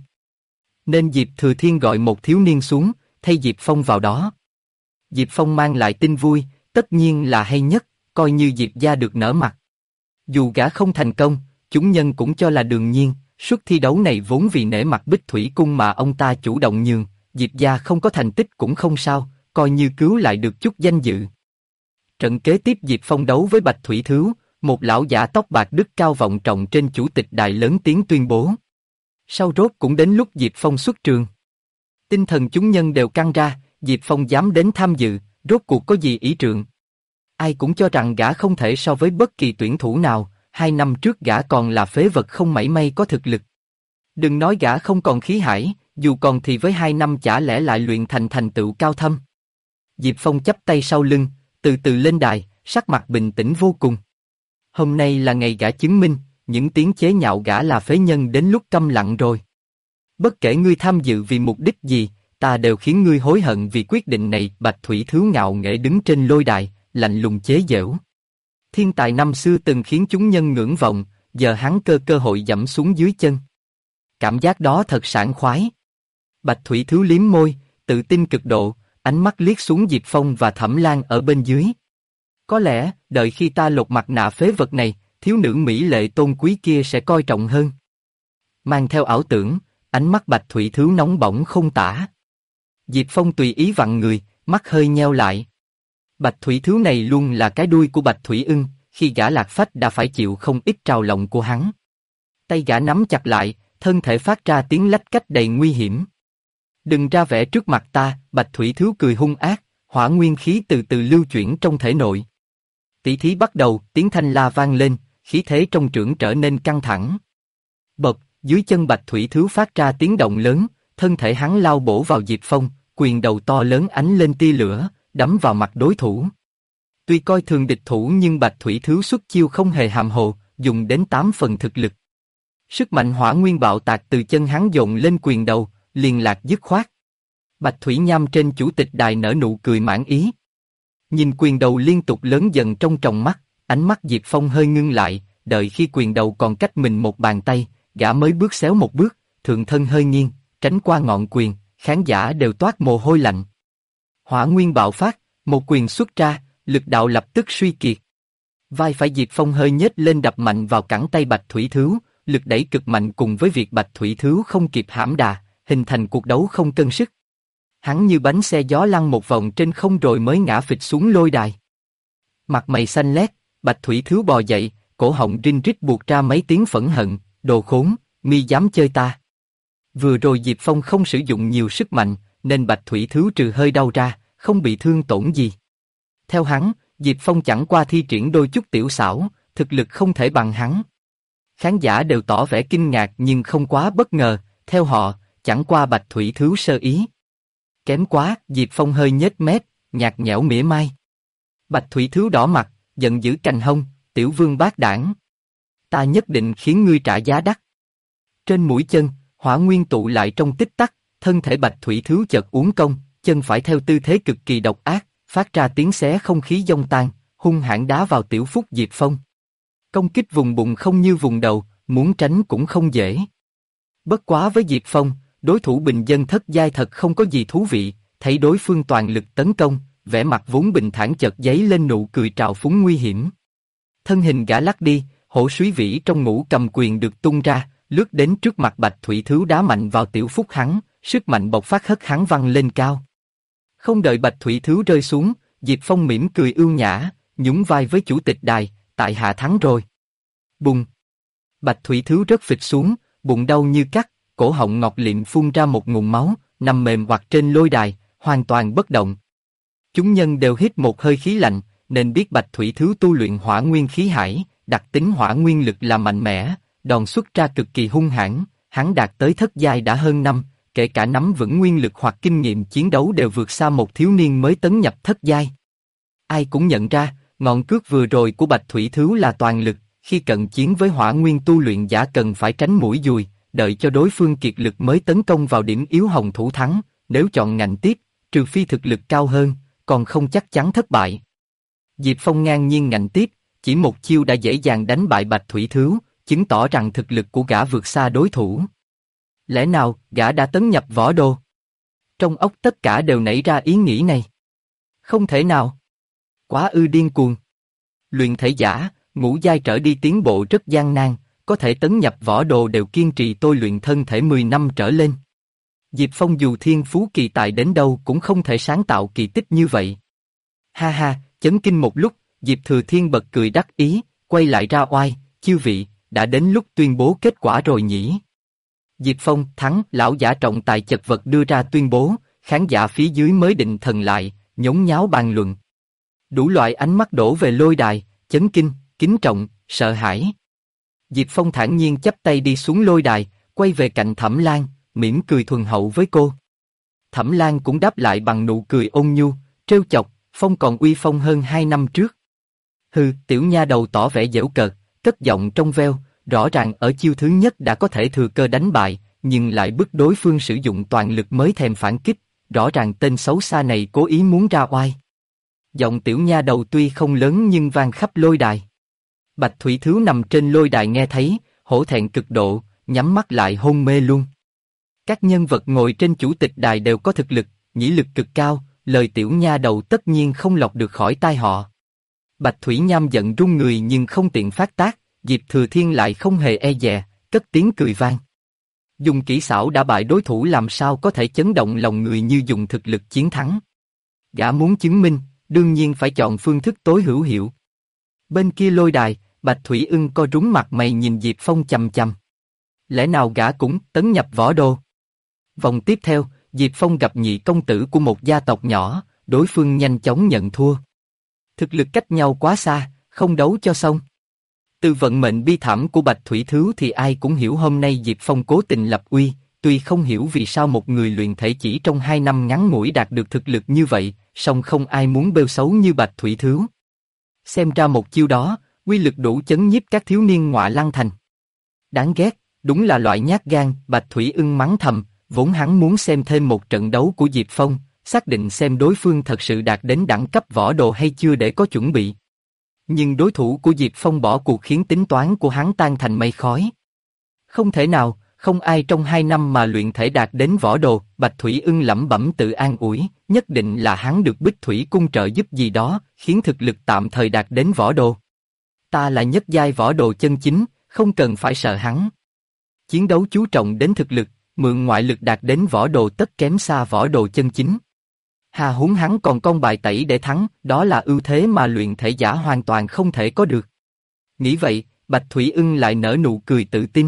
Nên Diệp Thừa Thiên gọi một thiếu niên xuống, thay Diệp Phong vào đó. Diệp Phong mang lại tin vui, tất nhiên là hay nhất, coi như Diệp gia được nở mặt. Dù gã không thành công, chúng nhân cũng cho là đương nhiên, suất thi đấu này vốn vì nể mặt Bích Thủy Cung mà ông ta chủ động nhường, Diệp gia không có thành tích cũng không sao, coi như cứu lại được chút danh dự. Trận kế tiếp Diệp Phong đấu với Bạch Thủy Thứ, một lão giả tóc bạc đức cao vọng trọng trên chủ tịch đài lớn tiếng tuyên bố. Sau rốt cũng đến lúc Diệp Phong xuất trường. Tinh thần chúng nhân đều căng ra, Diệp Phong dám đến tham dự, rốt cuộc có gì ý trượng. Ai cũng cho rằng gã không thể so với bất kỳ tuyển thủ nào, 2 năm trước gã còn là phế vật không mảy may có thực lực. Đừng nói gã không còn khí hải, dù còn thì với 2 năm chả lẽ lại luyện thành tựu cao thâm. Diệp Phong chắp tay sau lưng, từ từ lên đài, sắc mặt bình tĩnh vô cùng. Hôm nay là ngày gã chứng minh, những tiếng chế nhạo gã là phế nhân đến lúc câm lặng rồi. Bất kể ngươi tham dự vì mục đích gì, ta đều khiến ngươi hối hận vì quyết định này. Bạch Thủy Thiếu ngạo nghễ đứng trên lôi đài, lạnh lùng chế giễu. Thiên tài năm xưa từng khiến chúng nhân ngưỡng vọng, giờ hắn cơ hội dẫm xuống dưới chân. Cảm giác đó thật sảng khoái. Bạch Thủy Thiếu liếm môi, tự tin cực độ, ánh mắt liếc xuống Diệp Phong và Thẩm Lan ở bên dưới. Có lẽ, đợi khi ta lột mặt nạ phế vật này, thiếu nữ mỹ lệ tôn quý kia sẽ coi trọng hơn. Mang theo ảo tưởng, ánh mắt Bạch Thủy Thiếu nóng bỏng không tả. Diệp Phong tùy ý vặn người, mắt hơi nheo lại. Bạch Thủy Thiếu này luôn là cái đuôi của Bạch Thủy Ưng, khi gã lạc phách đã phải chịu không ít trào lòng của hắn. Tay gã nắm chặt lại, thân thể phát ra tiếng lách cách đầy nguy hiểm. Đừng ra vẻ trước mặt ta. Bạch Thủy Thiếu cười hung ác, hỏa nguyên khí từ từ lưu chuyển trong thể nội. Tỷ thí bắt đầu, tiếng thanh la vang lên, khí thế trong trưởng trở nên căng thẳng. Bập, dưới chân Bạch Thủy Thiếu phát ra tiếng động lớn, thân thể hắn lao bổ vào Diệp Phong, quyền đầu to lớn ánh lên tia lửa, đấm vào mặt đối thủ. Tuy coi thường địch thủ nhưng Bạch Thủy Thiếu xuất chiêu không hề hàm hồ, dùng đến 8 phần thực lực. Sức mạnh hỏa nguyên bạo tạc từ chân hắn dồn lên quyền đầu, liền lạc dứt khoát. Bạch Thủy Nham trên chủ tịch đài nở nụ cười mãn ý. Nhìn quyền đầu liên tục lớn dần trong tròng mắt, ánh mắt Diệp Phong hơi ngưng lại, đợi khi quyền đầu còn cách mình một bàn tay, gã mới bước xéo một bước, thượng thân hơi nghiêng, tránh qua ngọn quyền, khán giả đều toát mồ hôi lạnh. Hỏa nguyên bạo phát, một quyền xuất ra, lực đạo lập tức suy kiệt. Vai phải Diệp Phong hơi nhếch lên đập mạnh vào cẳng tay Bạch Thủy Thiếu, lực đẩy cực mạnh cùng với việc Bạch Thủy Thiếu không kịp hãm đà, hình thành cuộc đấu không cân sức. Hắn như bánh xe gió lăn một vòng trên không rồi mới ngã phịch xuống lôi đài. Mặt mày xanh lét, Bạch Thủy Thiếu bò dậy, cổ họng rinh rít buột ra mấy tiếng phẫn hận, đồ khốn, mi dám chơi ta. Vừa rồi Diệp Phong không sử dụng nhiều sức mạnh, nên Bạch Thủy Thiếu trừ hơi đau ra, không bị thương tổn gì. Theo hắn, Diệp Phong chẳng qua thi triển đôi chút tiểu xảo, thực lực không thể bằng hắn. Khán giả đều tỏ vẻ kinh ngạc nhưng không quá bất ngờ, theo họ, chẳng qua Bạch Thủy Thiếu sơ ý. Kém quá, Diệp Phong hơi nhếch mép, nhạt nhẽo mỉa mai. Bạch Thủy Thiếu đỏ mặt, giận dữ cành hông, tiểu vương bát đảng. Ta nhất định khiến ngươi trả giá đắt. Trên mũi chân, hỏa nguyên tụ lại trong tích tắc, thân thể Bạch Thủy Thiếu chợt uốn cong, chân phải theo tư thế cực kỳ độc ác, phát ra tiếng xé không khí giông tan, hung hãn đá vào tiểu phúc Diệp Phong. Công kích vùng bụng không như vùng đầu, muốn tránh cũng không dễ. Bất quá với Diệp Phong, đối thủ bình dân thất giai thật không có gì thú vị, thấy đối phương toàn lực tấn công, vẻ mặt vốn bình thản chợt giấy lên nụ cười trào phúng nguy hiểm. Thân hình gã lắc đi, hổ súy vĩ trong ngũ cầm quyền được tung ra, lướt đến trước mặt Bạch Thủy Thiếu đá mạnh vào tiểu phúc hắn, sức mạnh bộc phát hất hắn văng lên cao. Không đợi Bạch Thủy Thiếu rơi xuống, Diệp Phong mỉm cười ưu nhã, nhún vai với chủ tịch đài, tại hạ thắng rồi. Bùng! Bạch Thủy Thiếu rớt phịch xuống, bụng đau như cắt, cổ họng ngọc liệm phun ra một ngụm máu, nằm mềm hoặc trên lôi đài, hoàn toàn bất động. Chúng nhân đều hít một hơi khí lạnh, nên biết Bạch Thủy Thiếu tu luyện hỏa nguyên khí hải, đặc tính hỏa nguyên lực là mạnh mẽ, đòn xuất ra cực kỳ hung hãn, hắn đạt tới thất giai đã hơn năm, kể cả nắm vững nguyên lực hoặc kinh nghiệm chiến đấu đều vượt xa một thiếu niên mới tấn nhập thất giai. Ai cũng nhận ra, ngọn cước vừa rồi của Bạch Thủy Thiếu là toàn lực, khi cận chiến với hỏa nguyên tu luyện giả cần phải tránh mũi dùi, đợi cho đối phương kiệt lực mới tấn công vào điểm yếu hồng thủ thắng, nếu chọn ngạnh tiếp, trừ phi thực lực cao hơn, còn không chắc chắn thất bại. Diệp Phong ngang nhiên ngạnh tiếp, chỉ một chiêu đã dễ dàng đánh bại Bạch Thủy Thiếu, chứng tỏ rằng thực lực của gã vượt xa đối thủ. Lẽ nào gã đã tấn nhập võ đô? Trong óc tất cả đều nảy ra ý nghĩ này. Không thể nào. Quá ư điên cuồng. Luyện thể giả, ngũ giai trở đi tiến bộ rất gian nan, có thể tấn nhập võ đồ đều kiên trì tôi luyện thân thể 10 năm trở lên. Diệp Phong dù thiên phú kỳ tài đến đâu cũng không thể sáng tạo kỳ tích như vậy. Ha ha, chấn kinh một lúc, Diệp Thừa Thiên bật cười đắc ý, quay lại ra oai, chư vị, đã đến lúc tuyên bố kết quả rồi nhỉ. Diệp Phong thắng, lão giả trọng tài chật vật đưa ra tuyên bố, khán giả phía dưới mới định thần lại, nhốn nháo bàn luận. Đủ loại ánh mắt đổ về lôi đài, chấn kinh, kính trọng, sợ hãi. Diệp Phong thản nhiên chắp tay đi xuống lôi đài, quay về cạnh Thẩm Lan, mỉm cười thuần hậu với cô. Thẩm Lan cũng đáp lại bằng nụ cười ôn nhu, Trêu chọc, Phong còn uy phong hơn 2 năm trước. Hừ, tiểu nha đầu tỏ vẻ giễu cợt, cất giọng trong veo, rõ ràng ở chiêu thứ nhất đã có thể thừa cơ đánh bại, nhưng lại bức đối phương sử dụng toàn lực mới thèm phản kích, rõ ràng tên xấu xa này cố ý muốn ra oai. Giọng tiểu nha đầu tuy không lớn nhưng vang khắp lôi đài. Bạch Thủy Thiếu nằm trên lôi đài nghe thấy, hổ thẹn cực độ, nhắm mắt lại hôn mê luôn. Các nhân vật ngồi trên chủ tịch đài đều có thực lực, nhĩ lực cực cao, lời tiểu nha đầu tất nhiên không lọt được khỏi tai họ. Bạch Thủy Nham giận run người nhưng không tiện phát tác, Diệp Thừa Thiên lại không hề e dè, cất tiếng cười vang. Dùng kỹ xảo đã bại đối thủ làm sao có thể chấn động lòng người như dùng thực lực chiến thắng. Gã muốn chứng minh, đương nhiên phải chọn phương thức tối hữu hiệu. Bên kia lôi đài, Bạch Thủy Ưng co rúm mặt mày nhìn Diệp Phong chằm chằm. Lẽ nào gã cũng tấn nhập võ đô? Vòng tiếp theo, Diệp Phong gặp nhị công tử của một gia tộc nhỏ, đối phương nhanh chóng nhận thua. Thực lực cách nhau quá xa, không đấu cho xong. Từ vận mệnh bi thảm của Bạch Thủy Thứ thì ai cũng hiểu hôm nay Diệp Phong cố tình lập uy, tuy không hiểu vì sao một người luyện thể chỉ trong 2 năm ngắn ngủi đạt được thực lực như vậy, song không ai muốn bêu xấu như Bạch Thủy Thứ. Xem ra một chiêu đó, uy lực đủ chấn nhiếp các thiếu niên Ngọa Lăng Thành. Đáng ghét, đúng là loại nhát gan, Bạch Thủy Ưng mắng thầm, vốn hắn muốn xem thêm một trận đấu của Diệp Phong, xác định xem đối phương thật sự đạt đến đẳng cấp võ đồ hay chưa để có chuẩn bị. Nhưng đối thủ của Diệp Phong bỏ cuộc khiến tính toán của hắn tan thành mây khói. Không thể nào, không ai trong 2 năm mà luyện thể đạt đến võ đồ, Bạch Thủy Ưng lẩm bẩm tự an ủi, nhất định là hắn được Bích Thủy cung trợ giúp gì đó, khiến thực lực tạm thời đạt đến võ đồ. Ta là nhất giai võ đồ chân chính, không cần phải sợ hắn. Chiến đấu chú trọng đến thực lực, mượn ngoại lực đạt đến võ đồ tất kém xa võ đồ chân chính. Hà huống hắn còn con bài tẩy để thắng, đó là ưu thế mà luyện thể giả hoàn toàn không thể có được. Nghĩ vậy, Bạch Thủy Ưng lại nở nụ cười tự tin.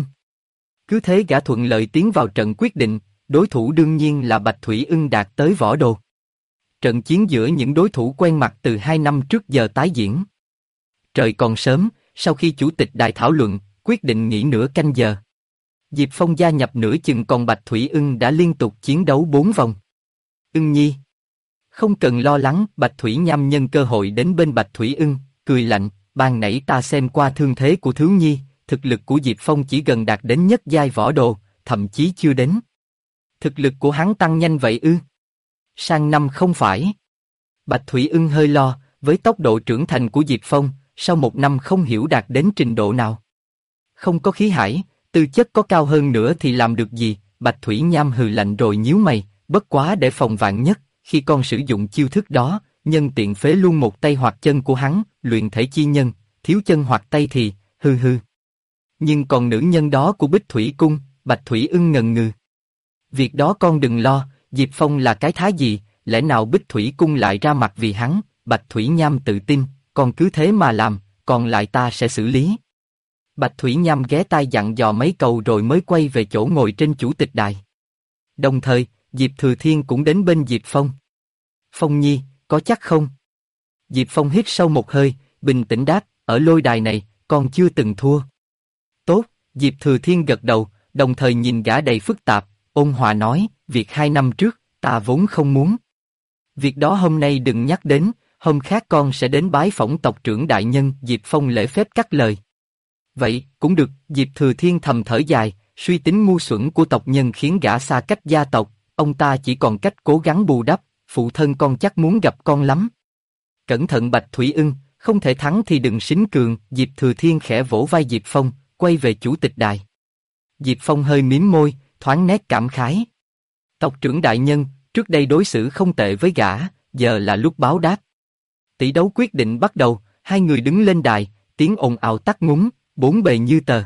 Cứ thế gã thuận lợi tiến vào trận quyết định, đối thủ đương nhiên là Bạch Thủy Ưng đạt tới võ đồ. Trận chiến giữa những đối thủ quen mặt từ 2 năm trước giờ tái diễn. Trời còn sớm, sau khi chủ tịch đài thảo luận, quyết định nghỉ nửa canh giờ. Diệp Phong gia nhập nửa chừng còn Bạch Thủy Ưng đã liên tục chiến đấu 4 vòng. Ưng nhi. Không cần lo lắng, Bạch Thủy Nham nhân cơ hội đến bên Bạch Thủy Ưng, cười lạnh, ban nãy ta xem qua thương thế của thiếu nhi, thực lực của Diệp Phong chỉ gần đạt đến nhất giai võ đồ, thậm chí chưa đến. Thực lực của hắn tăng nhanh vậy ư? Sang năm không phải. Bạch Thủy Ưng hơi lo, với tốc độ trưởng thành của Diệp Phong, sau 1 năm không hiểu đạt đến trình độ nào. Không có khí hải, tư chất có cao hơn nữa thì làm được gì? Bạch Thủy Nham hừ lạnh rồi nhíu mày, bất quá để phòng vạn nhất, khi con sử dụng chiêu thức đó, nhân tiện phế luôn một tay hoặc chân của hắn, luyện thể chi nhân, thiếu chân hoặc tay thì, hừ hừ. Nhưng còn nữ nhân đó của Bích Thủy Cung, Bạch Thủy Ưng ngần ngừ. Việc đó con đừng lo, Diệp Phong là cái thá gì, lẽ nào Bích Thủy Cung lại ra mặt vì hắn? Bạch Thủy Nham tự tin, con cứ thế mà làm, còn lại ta sẽ xử lý. Bạch Thủy Nham ghé tai dặn dò mấy câu rồi mới quay về chỗ ngồi trên chủ tịch đài. Đồng thời, Diệp Thừa Thiên cũng đến bên Diệp Phong. Phong nhi, có chắc không? Diệp Phong hít sâu một hơi, bình tĩnh đáp, ở lôi đài này, con chưa từng thua. Tốt, Diệp Thừa Thiên gật đầu, đồng thời nhìn gã đầy phức tạp, ôn hòa nói, việc 2 năm trước, ta vốn không muốn. Việc đó hôm nay đừng nhắc đến, hôm khác con sẽ đến bái phỏng tộc trưởng đại nhân. Diệp Phong lễ phép cắt lời. Vậy, cũng được, Diệp Thừa Thiên thầm thở dài, suy tính ngu xuẩn của tộc nhân khiến gã xa cách gia tộc, ông ta chỉ còn cách cố gắng bù đắp, phụ thân con chắc muốn gặp con lắm. Cẩn thận Bạch Thủy Ưng, không thể thắng thì đừng xính cường. Diệp Thừa Thiên khẽ vỗ vai Diệp Phong, quay về chủ tịch đài. Diệp Phong hơi mím môi, thoáng nét cảm khái. Tộc trưởng đại nhân, trước đây đối xử không tệ với gã, giờ là lúc báo đáp. Tỷ đấu quyết định bắt đầu, hai người đứng lên đài, tiếng ồn ào tắt ngúm, bốn bề như tờ.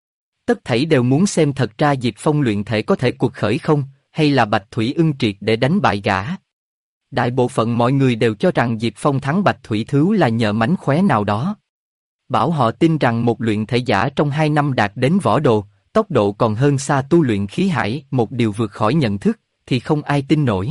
Tất thảy đều muốn xem thật ra Diệp Phong luyện thể có thể cuộc khởi không, hay là Bạch Thủy Ưng triệt để đánh bại gã. Đại bộ phận mọi người đều cho rằng Diệp Phong thắng Bạch Thủy Thứ là nhờ mánh khóe nào đó. Bảo họ tin rằng một luyện thể giả trong 2 năm đạt đến võ đồ, tốc độ còn hơn xa tu luyện khí hải, một điều vượt khỏi nhận thức, thì không ai tin nổi.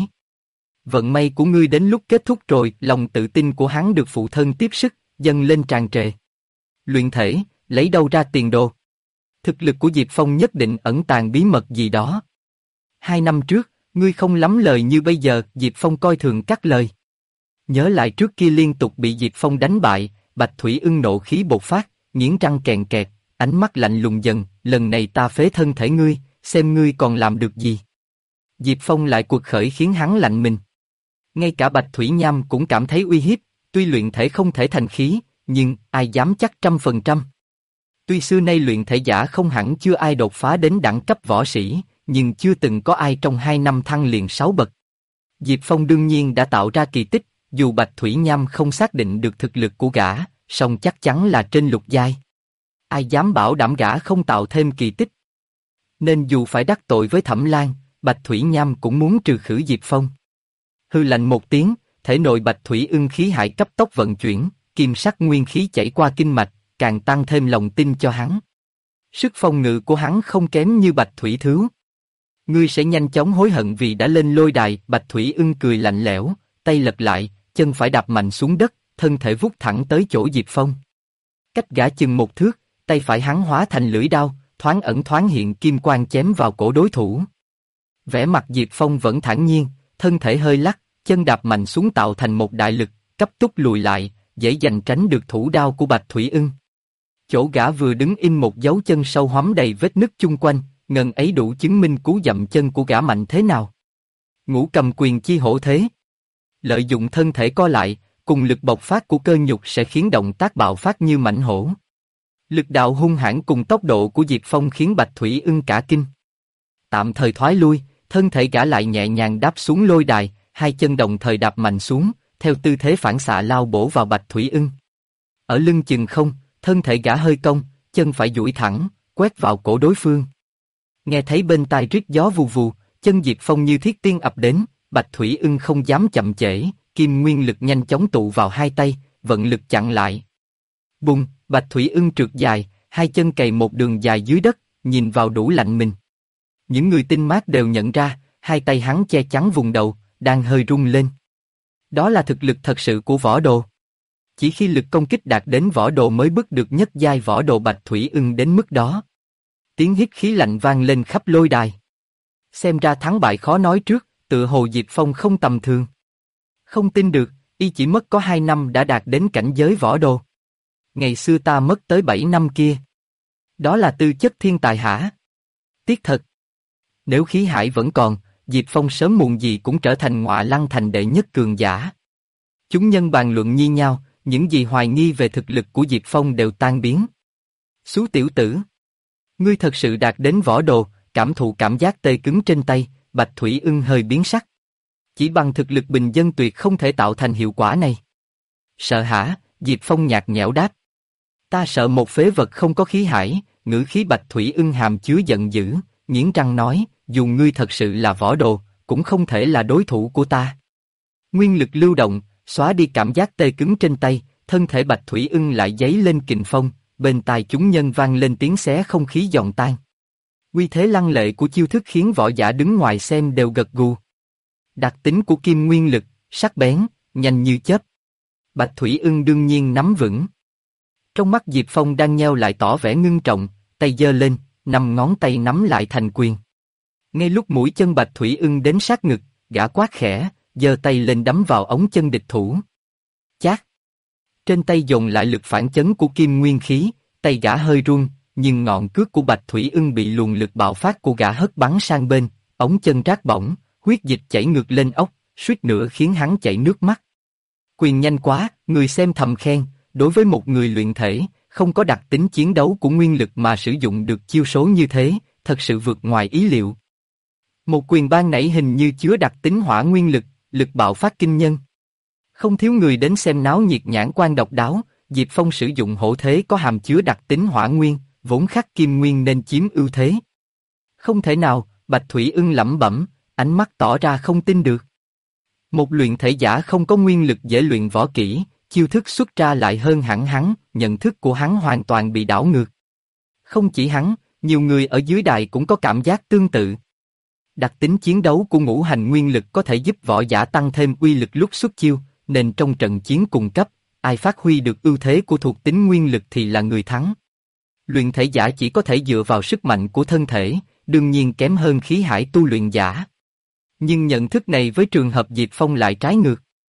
Vận may của ngươi đến lúc kết thúc rồi, lòng tự tin của hắn được phụ thân tiếp sức, dâng lên tràn trề. Luyện thể, lấy đâu ra tiền đồ? Thực lực của Diệp Phong nhất định ẩn tàng bí mật gì đó. 2 năm trước, ngươi không lắm lời như bây giờ. Diệp Phong coi thường cắt lời. Nhớ lại trước kia liên tục bị Diệp Phong đánh bại, Bạch Thủy Ưng nộ khí bộc phát, nghiến răng kèn kẹt, ánh mắt lạnh lùng dần, lần này ta phế thân thể ngươi, xem ngươi còn làm được gì. Diệp Phong lại cuộc khởi khiến hắn lạnh mình. Ngay cả Bạch Thủy Nham cũng cảm thấy uy hiếp, tuy luyện thể không thể thành khí, nhưng ai dám chắc 100%. Tuy xưa nay luyện thể giả không hẳn chưa ai đột phá đến đẳng cấp võ sĩ, nhưng chưa từng có ai trong 2 năm thăng liền 6 bậc. Diệp Phong đương nhiên đã tạo ra kỳ tích, dù Bạch Thủy Nham không xác định được thực lực của gã, song chắc chắn là trên lục giai. Ai dám bảo đảm gã không tạo thêm kỳ tích. Nên dù phải đắc tội với Thẩm Lan, Bạch Thủy Nham cũng muốn trừ khử Diệp Phong. Hư lạnh một tiếng, thể nội Bạch Thủy Ưng khí hải cấp tốc vận chuyển, kim sắc nguyên khí chảy qua kinh mạch, càng tăng thêm lòng tin cho hắn. Sức phòng ngự của hắn không kém như Bạch Thủy Thứu. Ngươi sẽ nhanh chóng hối hận vì đã lên lôi đài. Bạch Thủy Ưng cười lạnh lẽo, tay lật lại, chân phải đạp mạnh xuống đất, thân thể vút thẳng tới chỗ Diệp Phong. Cách gã chừng 1 thước, tay phải hắn hóa thành lưỡi đao, thoáng ẩn thoáng hiện kim quang chém vào cổ đối thủ. Vẻ mặt Diệp Phong vẫn thản nhiên, thân thể hơi lắc, chân đạp mạnh xuống tạo thành một đại lực, cấp tốc lùi lại, dễ dàng tránh được thủ đao của Bạch Thủy Ưng. Chỗ gã vừa đứng in một dấu chân sâu hoắm đầy vết nứt chung quanh, ngần ấy đủ chứng minh cú dậm chân của gã mạnh thế nào. Ngũ Cầm Quyền chi hổ thế. Lợi dụng thân thể co lại, cùng lực bộc phát của cơ nhục sẽ khiến động tác bạo phát như mãnh hổ. Lực đạo hung hãn cùng tốc độ của Diệp Phong khiến Bạch Thủy Ưng cả kinh. Tạm thời thoái lui, thân thể gã lại nhẹ nhàng đáp xuống lôi đài, hai chân đồng thời đạp mạnh xuống, theo tư thế phản xạ lao bổ vào Bạch Thủy Ưng. Ở lưng chừng không, thân thể gã hơi cong, chân phải duỗi thẳng, quét vào cổ đối phương. Nghe thấy bên tai rít gió vù vù, chân Diệp Phong như thiết tiên ập đến, Bạch Thủy Ưng không dám chậm trễ, kim nguyên lực nhanh chóng tụ vào hai tay, vận lực chặn lại. Bùng, Bạch Thủy Ưng trượt dài, hai chân cày một đường dài dưới đất, nhìn vào đủ lạnh mình. Những người tinh mát đều nhận ra, hai tay hắn che chắn vùng đầu, đang hơi rung lên. Đó là thực lực thật sự của võ đồ. Chỉ khi lực công kích đạt đến võ đồ mới bức được nhất giai võ đồ Bạch Thủy Ưng đến mức đó. Tiếng hít khí lạnh vang lên khắp lôi đài. Xem ra thắng bại khó nói trước, tựa hồ Diệp Phong không tầm thường. Không tin được, y chỉ mất có 2 năm đã đạt đến cảnh giới võ đồ. Ngày xưa ta mất tới 7 năm kia. Đó là tư chất thiên tài hả? Tiếc thật. Nếu khí hải vẫn còn, Diệp Phong sớm muộn gì cũng trở thành Ngọa Lăng Thành đệ nhất cường giả. Chúng nhân bàn luận nhi nhau, những gì hoài nghi về thực lực của Diệp Phong đều tan biến. Xú tiểu tử! Ngươi thật sự đạt đến võ đồ, cảm thụ cảm giác tê cứng trên tay. Bạch Thủy Ưng hơi biến sắc. Chỉ bằng thực lực bình dân tuyệt không thể tạo thành hiệu quả này. Sợ hả? Diệp Phong nhạt nhẽo đáp. Ta sợ một phế vật không có khí hải. Ngữ khí Bạch Thủy Ưng hàm chứa giận dữ, nghiến răng nói, dù ngươi thật sự là võ đồ, cũng không thể là đối thủ của ta. Nguyên lực lưu động, xóa đi cảm giác tê cứng trên tay, thân thể Bạch Thủy Ưng lại giấy lên kình phong, bên tai chúng nhân vang lên tiếng xé không khí giòn tan. Uy thế lăng lệ của chiêu thức khiến võ giả đứng ngoài xem đều gật gù. Đặc tính của kim nguyên lực, sắc bén, nhanh như chớp. Bạch Thủy Ưng đương nhiên nắm vững. Trong mắt Diệp Phong đang nheo lại tỏ vẻ ngưng trọng, tay giơ lên, 5 ngón tay nắm lại thành quyền. Ngay lúc mũi chân Bạch Thủy Ưng đến sát ngực, gã quát khẽ, giơ tay lên đấm vào ống chân địch thủ. Chát! Trên tay dồn lại lực phản chấn của kim nguyên khí, tay gã hơi run, nhưng ngọn cước của Bạch Thủy Ưng bị luồng lực bạo phát của gã hất bắn sang bên, ống chân rát bỏng, huyết dịch chảy ngược lên ốc, suýt nữa khiến hắn chảy nước mắt. Quyền nhanh quá, người xem thầm khen, đối với một người luyện thể, không có đặc tính chiến đấu của nguyên lực mà sử dụng được chiêu số như thế, thật sự vượt ngoài ý liệu. Một quyền ban nãy hình như chứa đặc tính hỏa nguyên lực, lực bạo phát kinh nhân. Không thiếu người đến xem náo nhiệt nhãn quan độc đáo, Diệp Phong sử dụng hổ thế có hàm chứa đặc tính hỏa nguyên, vốn khắc kim nguyên nên chiếm ưu thế. Không thể nào, Bạch Thủy Ưng lẩm bẩm, ánh mắt tỏ ra không tin được. Một luyện thể giả không có nguyên lực dễ luyện võ kỹ, chiêu thức xuất ra lại hơn hẳn hắn, nhận thức của hắn hoàn toàn bị đảo ngược. Không chỉ hắn, nhiều người ở dưới đài cũng có cảm giác tương tự. Đặc tính chiến đấu của ngũ hành nguyên lực có thể giúp võ giả tăng thêm uy lực lúc xuất chiêu, nên trong trận chiến cùng cấp, ai phát huy được ưu thế của thuộc tính nguyên lực thì là người thắng. Luyện thể giả chỉ có thể dựa vào sức mạnh của thân thể, đương nhiên kém hơn khí hải tu luyện giả. Nhưng nhận thức này với trường hợp Diệp Phong lại trái ngược.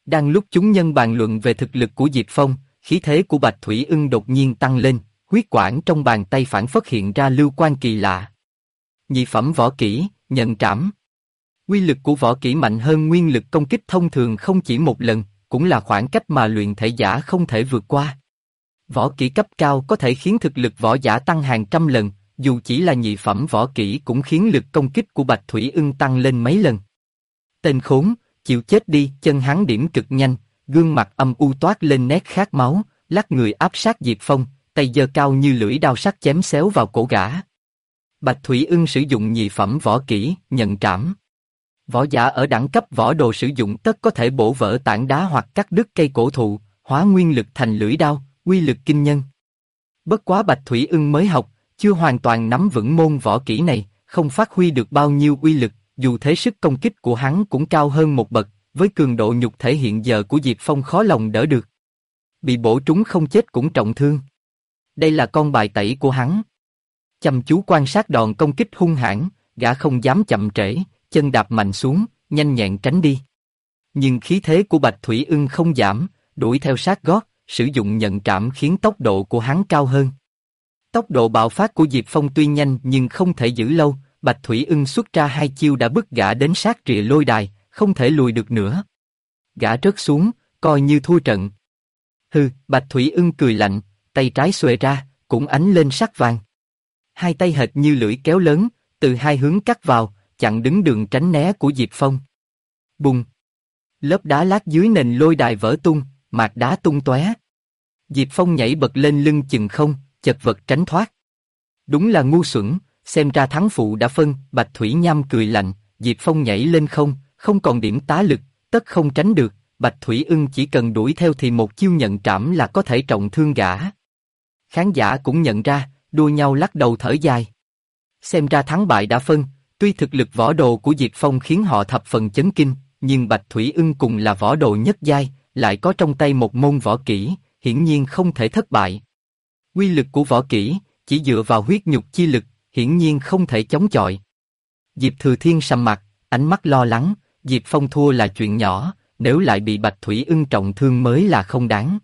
Đang lúc chúng nhân bàn luận về thực lực của Diệp Phong, khí thế của Bạch Thủy Ưng đột nhiên tăng lên, huyết quản trong bàn tay phản phất hiện ra lưu quan kỳ lạ. Nhị phẩm võ kỹ, nhận trảm. Quy lực của võ kỹ mạnh hơn nguyên lực công kích thông thường không chỉ một lần, cũng là khoảng cách mà luyện thể giả không thể vượt qua. Võ kỹ cấp cao có thể khiến thực lực võ giả tăng hàng trăm lần, dù chỉ là nhị phẩm võ kỹ cũng khiến lực công kích của Bạch Thủy Ưng tăng lên mấy lần. Tên khốn, chịu chết đi, chân hắn điểm cực nhanh, gương mặt âm u toát lên nét khát máu, lắc người áp sát Diệp Phong, tay giơ cao như lưỡi đao sắc chém xéo vào cổ gã. Bạch Thủy Ưng sử dụng nhị phẩm võ kỹ, nhận trảm. Võ giả ở đẳng cấp võ đồ sử dụng tất có thể bổ vỡ tảng đá hoặc cắt đứt cây cổ thụ, hóa nguyên lực thành lưỡi đao, uy lực kinh nhân. Bất quá Bạch Thủy Ưng mới học, chưa hoàn toàn nắm vững môn võ kỹ này, không phát huy được bao nhiêu uy lực, dù thế sức công kích của hắn cũng cao hơn một bậc, với cường độ nhục thể hiện giờ của Diệp Phong khó lòng đỡ được. Bị bổ trúng không chết cũng trọng thương. Đây là con bài tẩy của hắn. Chăm chú quan sát đòn công kích hung hãn, gã không dám chậm trễ, chân đạp mạnh xuống, nhanh nhẹn tránh đi. Nhưng khí thế của Bạch Thủy Ưng không giảm, đuổi theo sát gót, sử dụng nhận trảm khiến tốc độ của hắn cao hơn. Tốc độ bạo phát của Diệp Phong tuy nhanh nhưng không thể giữ lâu, Bạch Thủy Ưng xuất ra hai chiêu đã bức gã đến sát rìa lôi đài, không thể lùi được nữa. Gã rớt xuống, coi như thua trận. Hừ, Bạch Thủy Ưng cười lạnh, tay trái xuề ra, cũng ánh lên sắc vàng. Hai tay hệt như lưỡi kéo lớn, từ hai hướng cắt vào, chặn đứng đường tránh né của Diệp Phong. Bùng! Lớp đá lát dưới nền lôi đài vỡ tung, mạt đá tung tóe. Diệp Phong nhảy bật lên lưng chừng không, chật vật tránh thoát. Đúng là ngu xuẩn, xem ra thắng phụ đã phân. Bạch Thủy Nham cười lạnh, Diệp Phong nhảy lên không còn điểm tá lực, tất không tránh được. Bạch Thủy Ưng chỉ cần đuổi theo thì một chiêu nhận trảm là có thể trọng thương gã. Khán giả cũng nhận ra, đua nhau lắc đầu thở dài. Xem ra thắng bại đã phân, tuy thực lực võ đồ của Diệp Phong khiến họ thập phần chấn kinh, nhưng Bạch Thủy Ưng cùng là võ đồ nhất giai, lại có trong tay một môn võ kỹ, hiển nhiên không thể thất bại. Quy lực của võ kỹ, chỉ dựa vào huyết nhục chi lực, hiển nhiên không thể chống chọi. Diệp Thừa Thiên sầm mặt, ánh mắt lo lắng, Diệp Phong thua là chuyện nhỏ, nếu lại bị Bạch Thủy Ưng trọng thương mới là không đáng.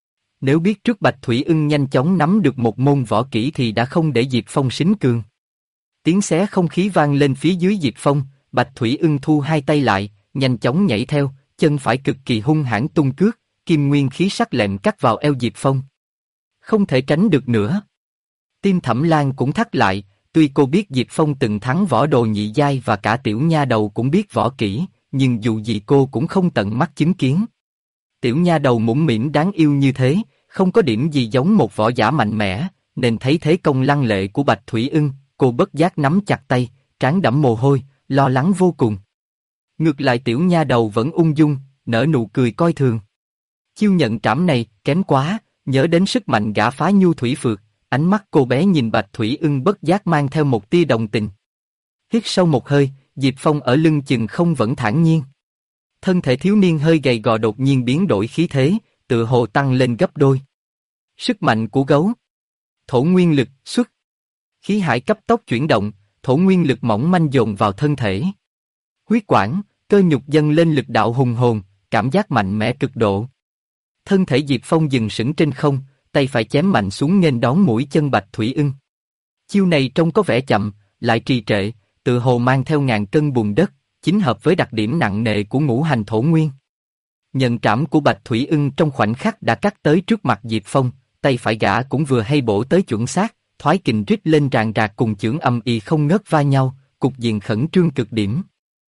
Nếu biết trước Bạch Thủy Ưng nhanh chóng nắm được một môn võ kỹ thì đã không để Diệp Phong sính cường. Tiếng xé không khí vang lên phía dưới Diệp Phong, Bạch Thủy Ưng thu hai tay lại, nhanh chóng nhảy theo, chân phải cực kỳ hung hãn tung cước, kim nguyên khí sắc lẹm cắt vào eo Diệp Phong. Không thể tránh được nữa. Tim Thẩm Lan cũng thắt lại, tuy cô biết Diệp Phong từng thắng võ đồ nhị giai và cả tiểu nha đầu cũng biết võ kỹ, nhưng dù gì cô cũng không tận mắt chứng kiến. Tiểu nha đầu mũm mĩm đáng yêu như thế, không có điểm gì giống một võ giả mạnh mẽ, nên thấy thế công lăng lệ của Bạch Thủy Ưng, cô bất giác nắm chặt tay, trán đẫm mồ hôi, lo lắng vô cùng. Ngược lại tiểu nha đầu vẫn ung dung, nở nụ cười coi thường. Chiêu nhận trảm này, kém quá, nhớ đến sức mạnh gã phá nhu thủy phược, ánh mắt cô bé nhìn Bạch Thủy Ưng bất giác mang theo một tia đồng tình. Hít sâu một hơi, Diệp Phong ở lưng chừng không vẫn thản nhiên. Thân thể thiếu niên hơi gầy gò đột nhiên biến đổi khí thế, tựa hồ tăng lên gấp đôi. Sức mạnh của gấu. Thổ nguyên lực, xuất. Khí hải cấp tốc chuyển động, thổ nguyên lực mỏng manh dồn vào thân thể. Huyết quản, cơ nhục dâng lên lực đạo hùng hồn, cảm giác mạnh mẽ cực độ. Thân thể Diệp Phong dừng sững trên không, tay phải chém mạnh xuống nghênh đón mũi chân Bạch Thủy Ưng. Chiêu này trông có vẻ chậm, lại trì trệ, tựa hồ mang theo ngàn cân bùn đất, chính hợp với đặc điểm nặng nề của ngũ hành thổ nguyên. Nhận trảm của Bạch Thủy Ưng trong khoảnh khắc đã cắt tới trước mặt Diệp Phong, tay phải gã cũng vừa hay bổ tới chuẩn xác, thoái kình rít lên ràng rạc cùng chưởng âm ì không ngớt va nhau, cục diện khẩn trương cực điểm.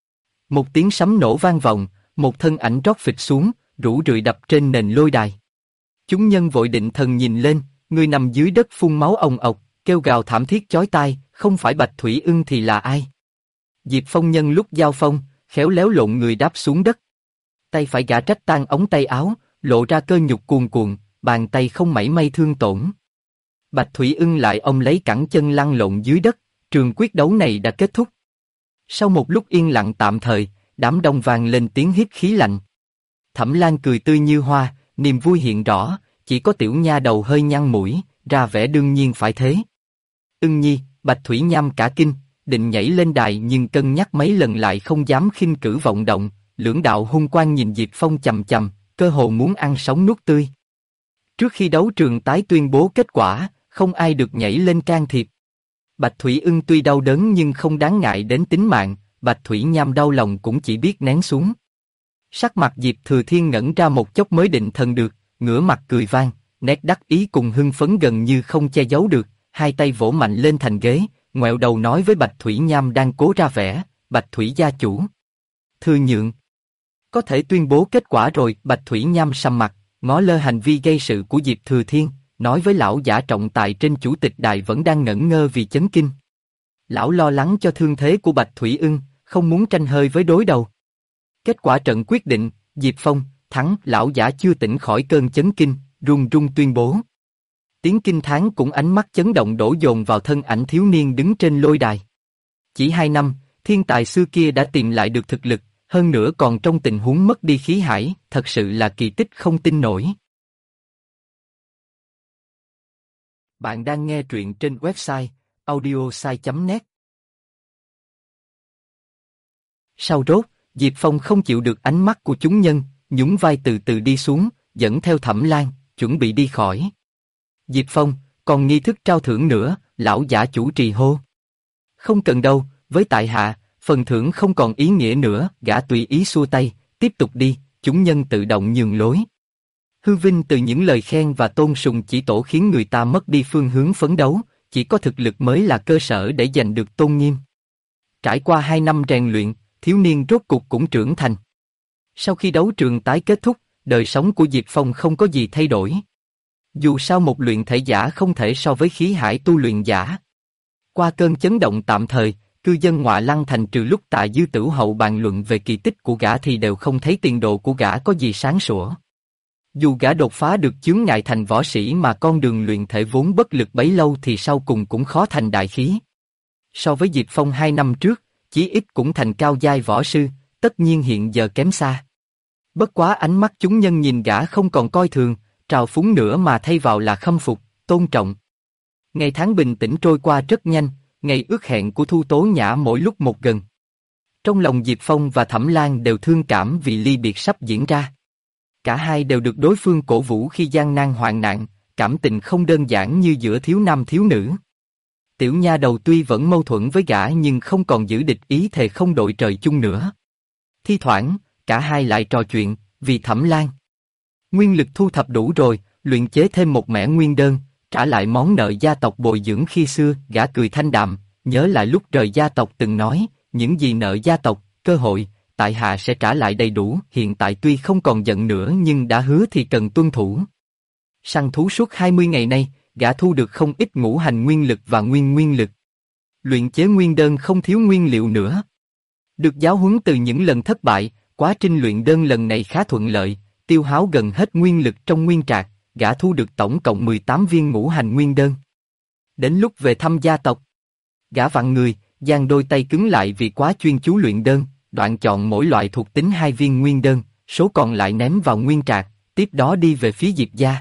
Một tiếng sấm nổ vang vọng, một thân ảnh rót phịch xuống, rũ rượi đập trên nền lôi đài. Chúng nhân vội định thần nhìn lên, người nằm dưới đất phun máu ồng ộc, kêu gào thảm thiết chói tai, không phải Bạch Thủy Ưng thì là ai? Diệp Phong nhân lúc giao phong, khéo léo lộn người đáp xuống đất. Tay phải gã rách tan ống tay áo, lộ ra cơ nhục cuồn cuộn, bàn tay không mảy may thương tổn. Bạch Thủy Ưng lại ôm lấy cẳng chân lăn lộn dưới đất, trường quyết đấu này đã kết thúc. Sau một lúc yên lặng tạm thời, đám đông vang lên tiếng hít khí lạnh. Thẩm Lan cười tươi như hoa, niềm vui hiện rõ, chỉ có tiểu nha đầu hơi nhăn mũi, ra vẻ đương nhiên phải thế. Ưng nhi, Bạch Thủy Nham cả kinh, định nhảy lên đài nhưng cân nhắc mấy lần lại không dám khinh cử vọng động, lưỡng đạo hung quang nhìn Diệp Phong chằm chằm, cơ hồ muốn ăn sống nuốt tươi. Trước khi đấu trường tái tuyên bố kết quả, không ai được nhảy lên can thiệp. Bạch Thủy Ưng tuy đau đớn nhưng không đáng ngại đến tính mạng, Bạch Thủy Nham đau lòng cũng chỉ biết nén xuống. Sắc mặt Diệp Thừa Thiên ngẩn ra một chốc mới định thần được, ngửa mặt cười vang, nét đắc ý cùng hưng phấn gần như không che giấu được, hai tay vỗ mạnh lên thành ghế, ngoẹo đầu nói với Bạch Thủy Nham đang cố ra vẻ, Bạch Thủy gia chủ. Thừa nhượng. Có thể tuyên bố kết quả rồi, Bạch Thủy Nham sầm mặt, ngó lơ hành vi gây sự của Diệp Thừa Thiên, nói với lão giả trọng tài trên chủ tịch đài vẫn đang ngẩn ngơ vì chấn kinh. Lão lo lắng cho thương thế của Bạch Thủy Ưng, không muốn tranh hơi với đối đầu. Kết quả trận quyết định, Diệp Phong, thắng, lão giả chưa tỉnh khỏi cơn chấn kinh, run run tuyên bố. Tiếng kinh thán cũng ánh mắt chấn động đổ dồn vào thân ảnh thiếu niên đứng trên lôi đài. Chỉ 2 năm, thiên tài xưa kia đã tìm lại được thực lực, hơn nữa còn trong tình huống mất đi khí hải, thật sự là kỳ tích không tin nổi. Bạn đang nghe truyện trên website audiosai.net. Sau rốt, Diệp Phong không chịu được ánh mắt của chúng nhân, nhún vai từ từ đi xuống, dẫn theo Thẩm Lan, chuẩn bị đi khỏi. Diệp Phong, còn nghi thức trao thưởng nữa, lão giả chủ trì hô. Không cần đâu, với tại hạ, phần thưởng không còn ý nghĩa nữa, gã tùy ý xua tay, tiếp tục đi, chúng nhân tự động nhường lối. Hư vinh từ những lời khen và tôn sùng chỉ tổ khiến người ta mất đi phương hướng phấn đấu, chỉ có thực lực mới là cơ sở để giành được tôn nghiêm. Trải qua 2 năm rèn luyện, thiếu niên rốt cục cũng trưởng thành. Sau khi đấu trường tái kết thúc, đời sống của Diệp Phong không có gì thay đổi. Dù sao một luyện thể giả không thể so với khí hải tu luyện giả. Qua cơn chấn động tạm thời, cư dân Ngọa Lăng Thành trừ lúc Tạ Dư Tửu Hậu bàn luận về kỳ tích của gã thì đều không thấy tiền đồ của gã có gì sáng sủa. Dù gã đột phá được chướng ngại thành võ sĩ mà con đường luyện thể vốn bất lực bấy lâu thì sau cùng cũng khó thành đại khí. So với Diệp Phong 2 năm trước, chí ít cũng thành cao giai võ sư, tất nhiên hiện giờ kém xa. Bất quá ánh mắt chúng nhân nhìn gã không còn coi thường, trào phúng nữa mà thay vào là khâm phục, tôn trọng. Ngày tháng bình tĩnh trôi qua rất nhanh, ngày ước hẹn của Thu Tố Nhã mỗi lúc một gần. Trong lòng Diệp Phong và Thẩm Lan đều thương cảm vì ly biệt sắp diễn ra. Cả hai đều được đối phương cổ vũ khi gian nan hoạn nạn, cảm tình không đơn giản như giữa thiếu nam thiếu nữ. Tiểu nha đầu tuy vẫn mâu thuẫn với gã nhưng không còn giữ địch ý thề không đội trời chung nữa. Thi thoảng, cả hai lại trò chuyện, vì Thẩm Lan. Nguyên lực thu thập đủ rồi, luyện chế thêm một mẻ nguyên đơn, trả lại món nợ gia tộc bồi dưỡng khi xưa, gã cười thanh đạm, nhớ lại lúc rời gia tộc từng nói, những gì nợ gia tộc, cơ hội, tại hạ sẽ trả lại đầy đủ, hiện tại tuy không còn giận nữa nhưng đã hứa thì cần tuân thủ. Săn thú suốt 20 ngày nay, gã thu được không ít ngũ hành nguyên lực và nguyên lực. Luyện chế nguyên đơn không thiếu nguyên liệu nữa. Được giáo huấn từ những lần thất bại, quá trình luyện đơn lần này khá thuận lợi, tiêu hao gần hết nguyên lực trong nguyên trạc, gã thu được tổng cộng 18 viên ngũ hành nguyên đơn. Đến lúc về thăm gia tộc, gã vặn người, giang đôi tay cứng lại vì quá chuyên chú luyện đơn, đoạn chọn mỗi loại thuộc tính 2 viên nguyên đơn, số còn lại ném vào nguyên trạc, tiếp đó đi về phía Diệp gia.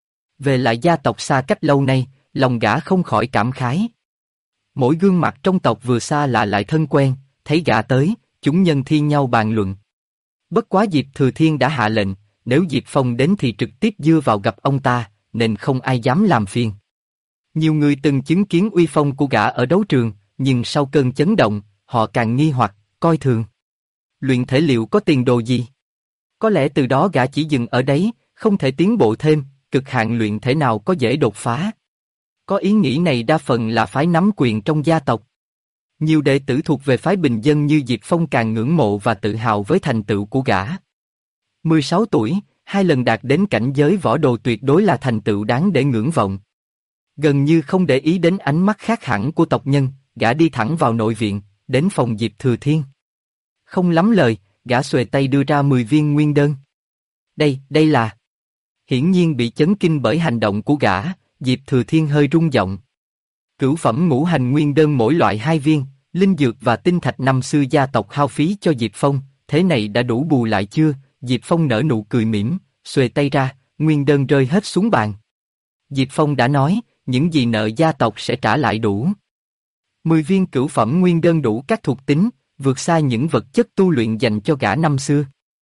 Về lại gia tộc xa cách lâu nay, lòng gã không khỏi cảm khái. Mỗi gương mặt trong tộc vừa xa lạ lại thân quen, thấy gã tới, chúng nhân thi nhau bàn luận. Bất quá Diệp Thừa Thiên đã hạ lệnh, nếu Diệp Phong đến thì trực tiếp dưa vào gặp ông ta, nên không ai dám làm phiền. Nhiều người từng chứng kiến uy phong của gã ở đấu trường, nhưng sau cơn chấn động, họ càng nghi hoặc, coi thường. Luyện thể liệu có tiền đồ gì? Có lẽ từ đó gã chỉ dừng ở đấy, không thể tiến bộ thêm, cực hạn luyện thể nào có dễ đột phá. Có ý nghĩ này đa phần là phái nắm quyền trong gia tộc. Nhiều đệ tử thuộc về phái bình dân như Diệp Phong càng ngưỡng mộ và tự hào với thành tựu của gã. 16 tuổi, 2 lần đạt đến cảnh giới võ đồ tuyệt đối là thành tựu đáng để ngưỡng vọng. Gần như không để ý đến ánh mắt khác hẳn của tộc nhân, gã đi thẳng vào nội viện, đến phòng Diệp Thừa Thiên. Không lắm lời, gã xuề tay đưa ra 10 viên nguyên đơn. Đây là... Hiển nhiên bị chấn kinh bởi hành động của gã, Diệp Thừa Thiên hơi rung giọng. Cửu phẩm ngũ hành nguyên đơn mỗi loại 2 viên, linh dược và tinh thạch năm xưa gia tộc hao phí cho Diệp Phong, thế này đã đủ bù lại chưa? Diệp Phong nở nụ cười mỉm, xuề tay ra, nguyên đơn rơi hết xuống bàn. Diệp Phong đã nói, những gì nợ gia tộc sẽ trả lại đủ. 10 viên cửu phẩm nguyên đơn đủ các thuộc tính, vượt xa những vật chất tu luyện dành cho gã năm xưa.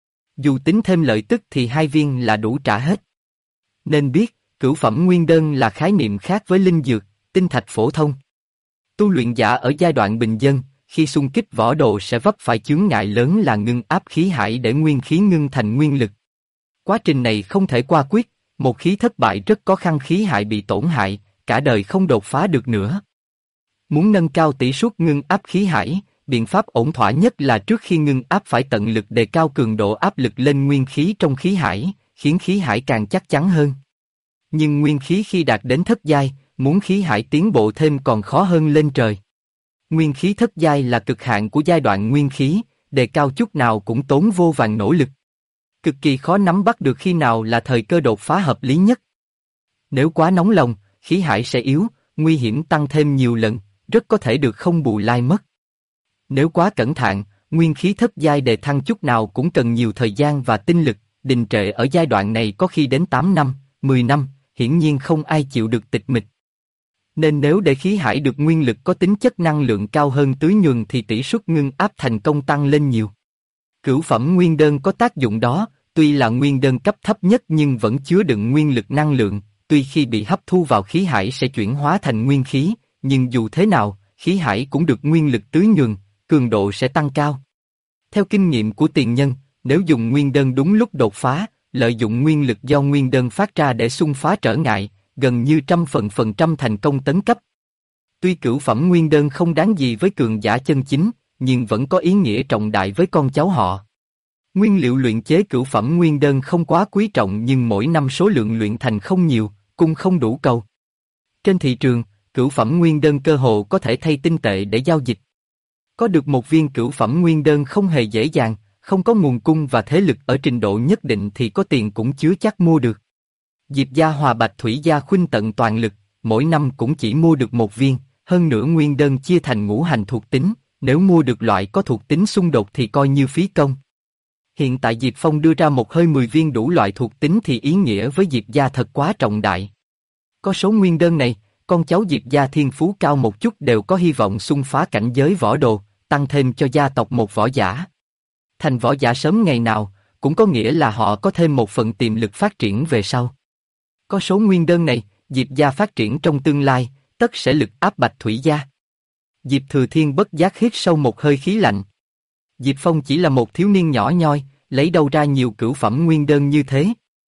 Dù tính thêm lợi tức thì 2 viên là đủ trả hết. Nên biết, cửu phẩm nguyên đơn là khái niệm khác với linh dược, tinh thạch phổ thông. Tu luyện giả ở giai đoạn bình dân, khi xung kích võ đồ sẽ vấp phải chướng ngại lớn là ngưng áp khí hải để nguyên khí ngưng thành nguyên lực. Quá trình này không thể qua quyết, một khí thất bại rất có khăn khí hải bị tổn hại, cả đời không đột phá được nữa. Muốn nâng cao tỷ suất ngưng áp khí hải, biện pháp ổn thỏa nhất là trước khi ngưng áp phải tận lực đề cao cường độ áp lực lên nguyên khí trong khí hải, khiến khí hải càng chắc chắn hơn. Nhưng nguyên khí khi đạt đến thất giai, muốn khí hải tiến bộ thêm còn khó hơn lên trời. Nguyên khí thất giai là cực hạn của giai đoạn nguyên khí, đề cao chút nào cũng tốn vô vàn nỗ lực. Cực kỳ khó nắm bắt được khi nào là thời cơ đột phá hợp lý nhất. Nếu quá nóng lòng, khí hải sẽ yếu, nguy hiểm tăng thêm nhiều lần, rất có thể được không bù lai mất. Nếu quá cẩn thận, nguyên khí thất giai đề thăng chút nào cũng cần nhiều thời gian và tinh lực, đình trệ ở giai đoạn này có khi đến 8 năm, 10 năm, hiển nhiên không ai chịu được tịch mịch. Nên nếu để khí hải được nguyên lực có tính chất năng lượng cao hơn tưới nhuần thì tỷ suất ngưng áp thành công tăng lên nhiều. Cửu phẩm nguyên đơn có tác dụng đó, tuy là nguyên đơn cấp thấp nhất nhưng vẫn chứa đựng nguyên lực năng lượng, tuy khi bị hấp thu vào khí hải sẽ chuyển hóa thành nguyên khí, nhưng dù thế nào, khí hải cũng được nguyên lực tưới nhuần, cường độ sẽ tăng cao. Theo kinh nghiệm của tiền nhân, nếu dùng nguyên đơn đúng lúc đột phá, lợi dụng nguyên lực do nguyên đơn phát ra để xung phá trở ngại, gần như 100% thành công tấn cấp. Tuy cửu phẩm nguyên đơn không đáng gì với cường giả chân chính, nhưng vẫn có ý nghĩa trọng đại với con cháu họ. Nguyên liệu luyện chế cửu phẩm nguyên đơn không quá quý trọng nhưng mỗi năm số lượng luyện thành không nhiều, cung không đủ cầu. Trên thị trường, cửu phẩm nguyên đơn cơ hồ có thể thay tinh tệ để giao dịch. Có được một viên cửu phẩm nguyên đơn không hề dễ dàng, không có nguồn cung và thế lực ở trình độ nhất định thì có tiền cũng chưa chắc mua được. Diệp gia Hòa Bạch Thủy gia khuynh tận toàn lực, mỗi năm cũng chỉ mua được một viên, hơn nữa nguyên đơn chia thành ngũ hành thuộc tính, nếu mua được loại có thuộc tính xung đột thì coi như phí công. Hiện tại Diệp Phong đưa ra một hơi 10 viên đủ loại thuộc tính thì ý nghĩa với Diệp gia thật quá trọng đại. Có số nguyên đơn này, con cháu Diệp gia thiên phú cao một chút đều có hy vọng xung phá cảnh giới võ đồ, tăng thêm cho gia tộc một võ giả. Thành võ giả sớm ngày nào, cũng có nghĩa là họ có thêm một phần tiềm lực phát triển về sau. Có số nguyên đơn này, Diệp gia phát triển trong tương lai, tất sẽ lực áp Bạch Thủy gia. Diệp Thừa Thiên bất giác hít sâu một hơi khí lạnh. Diệp Phong chỉ là một thiếu niên nhỏ nhoi, lấy đâu ra nhiều cửu phẩm nguyên đơn như thế?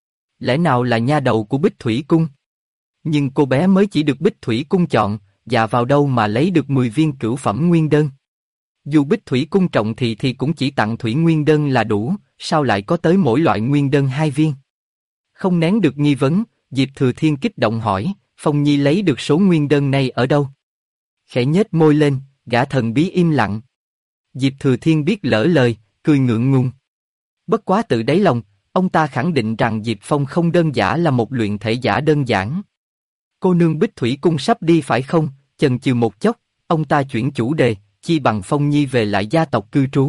Lẽ nào là nha đầu của Bích Thủy Cung? Nhưng cô bé mới chỉ được Bích Thủy Cung chọn, dạ vào đâu mà lấy được 10 viên cửu phẩm nguyên đơn? Dù Bích Thủy Cung trọng thì cũng chỉ tặng thủy nguyên đơn là đủ, sao lại có tới mỗi loại nguyên đơn 2 viên? Không nén được nghi vấn, Diệp Thừa Thiên kích động hỏi, Phong Nhi lấy được số nguyên đơn này ở đâu? Khẽ nhếch môi lên, gã thần bí im lặng. Diệp Thừa Thiên biết lỡ lời, cười ngượng ngùng. Bất quá tự đáy lòng, ông ta khẳng định rằng Diệp Phong không đơn giản là một luyện thể giả đơn giản. Cô nương Bích Thủy Cung sắp đi phải không? Chần chừ một chốc, ông ta chuyển chủ đề, chi bằng Phong Nhi về lại gia tộc cư trú.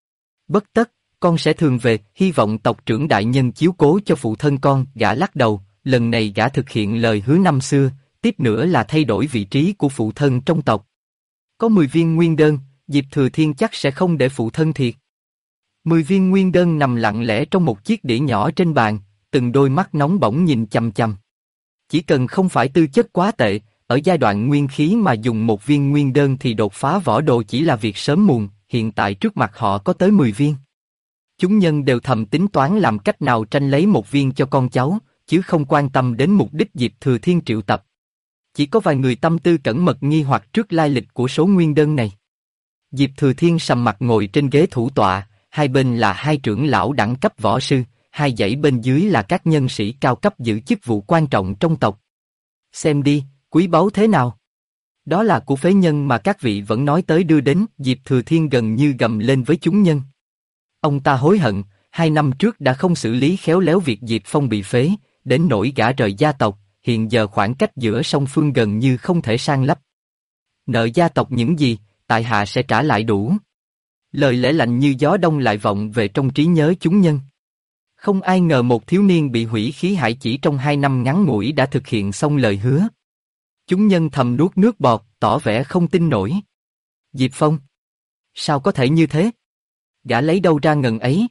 Bất tất, con sẽ thường về, hy vọng tộc trưởng đại nhân chiếu cố cho phụ thân con. Gã lắc đầu, lần này gã thực hiện lời hứa năm xưa, tiếp nữa là thay đổi vị trí của phụ thân trong tộc. Có 10 viên nguyên đơn, Diệp Thừa Thiên chắc sẽ không để phụ thân thiệt. 10 viên nguyên đơn nằm lặng lẽ trong một chiếc đĩa nhỏ trên bàn, từng đôi mắt nóng bỏng nhìn chằm chằm. Chỉ cần không phải tư chất quá tệ, ở giai đoạn nguyên khí mà dùng một viên nguyên đơn thì đột phá võ đồ chỉ là việc sớm muộn, hiện tại trước mặt họ có tới 10 viên. Chúng nhân đều thầm tính toán làm cách nào tranh lấy một viên cho con cháu, chứ không quan tâm đến mục đích Diệp Thừa Thiên triệu tập. Chỉ có vài người tâm tư cẩn mật nghi hoặc trước lai lịch của số nguyên đơn này. Diệp Thừa Thiên sầm mặt ngồi trên ghế thủ tọa, hai bên là hai trưởng lão đẳng cấp võ sư, hai dãy bên dưới là các nhân sĩ cao cấp giữ chức vụ quan trọng trong tộc. Xem đi, quý báu thế nào? Đó là của phế nhân mà các vị vẫn nói tới đưa đến. Diệp Thừa Thiên gần như gầm lên với chúng nhân. Ông ta hối hận, 2 năm trước đã không xử lý khéo léo việc Diệp Phong bị phế, đến nỗi gã rời gia tộc, hiện giờ khoảng cách giữa song phương gần như không thể san lấp. Nợ gia tộc những gì, tại hạ sẽ trả lại đủ. Lời lẽ lạnh như gió đông lại vọng về trong trí nhớ chúng nhân. Không ai ngờ một thiếu niên bị hủy khí hải chỉ trong 2 năm ngắn ngủi đã thực hiện xong lời hứa. Chúng nhân thầm nuốt nước bọt, tỏ vẻ không tin nổi. Diệp Phong. Sao có thể như thế? Gã lấy đâu ra ngần ấy?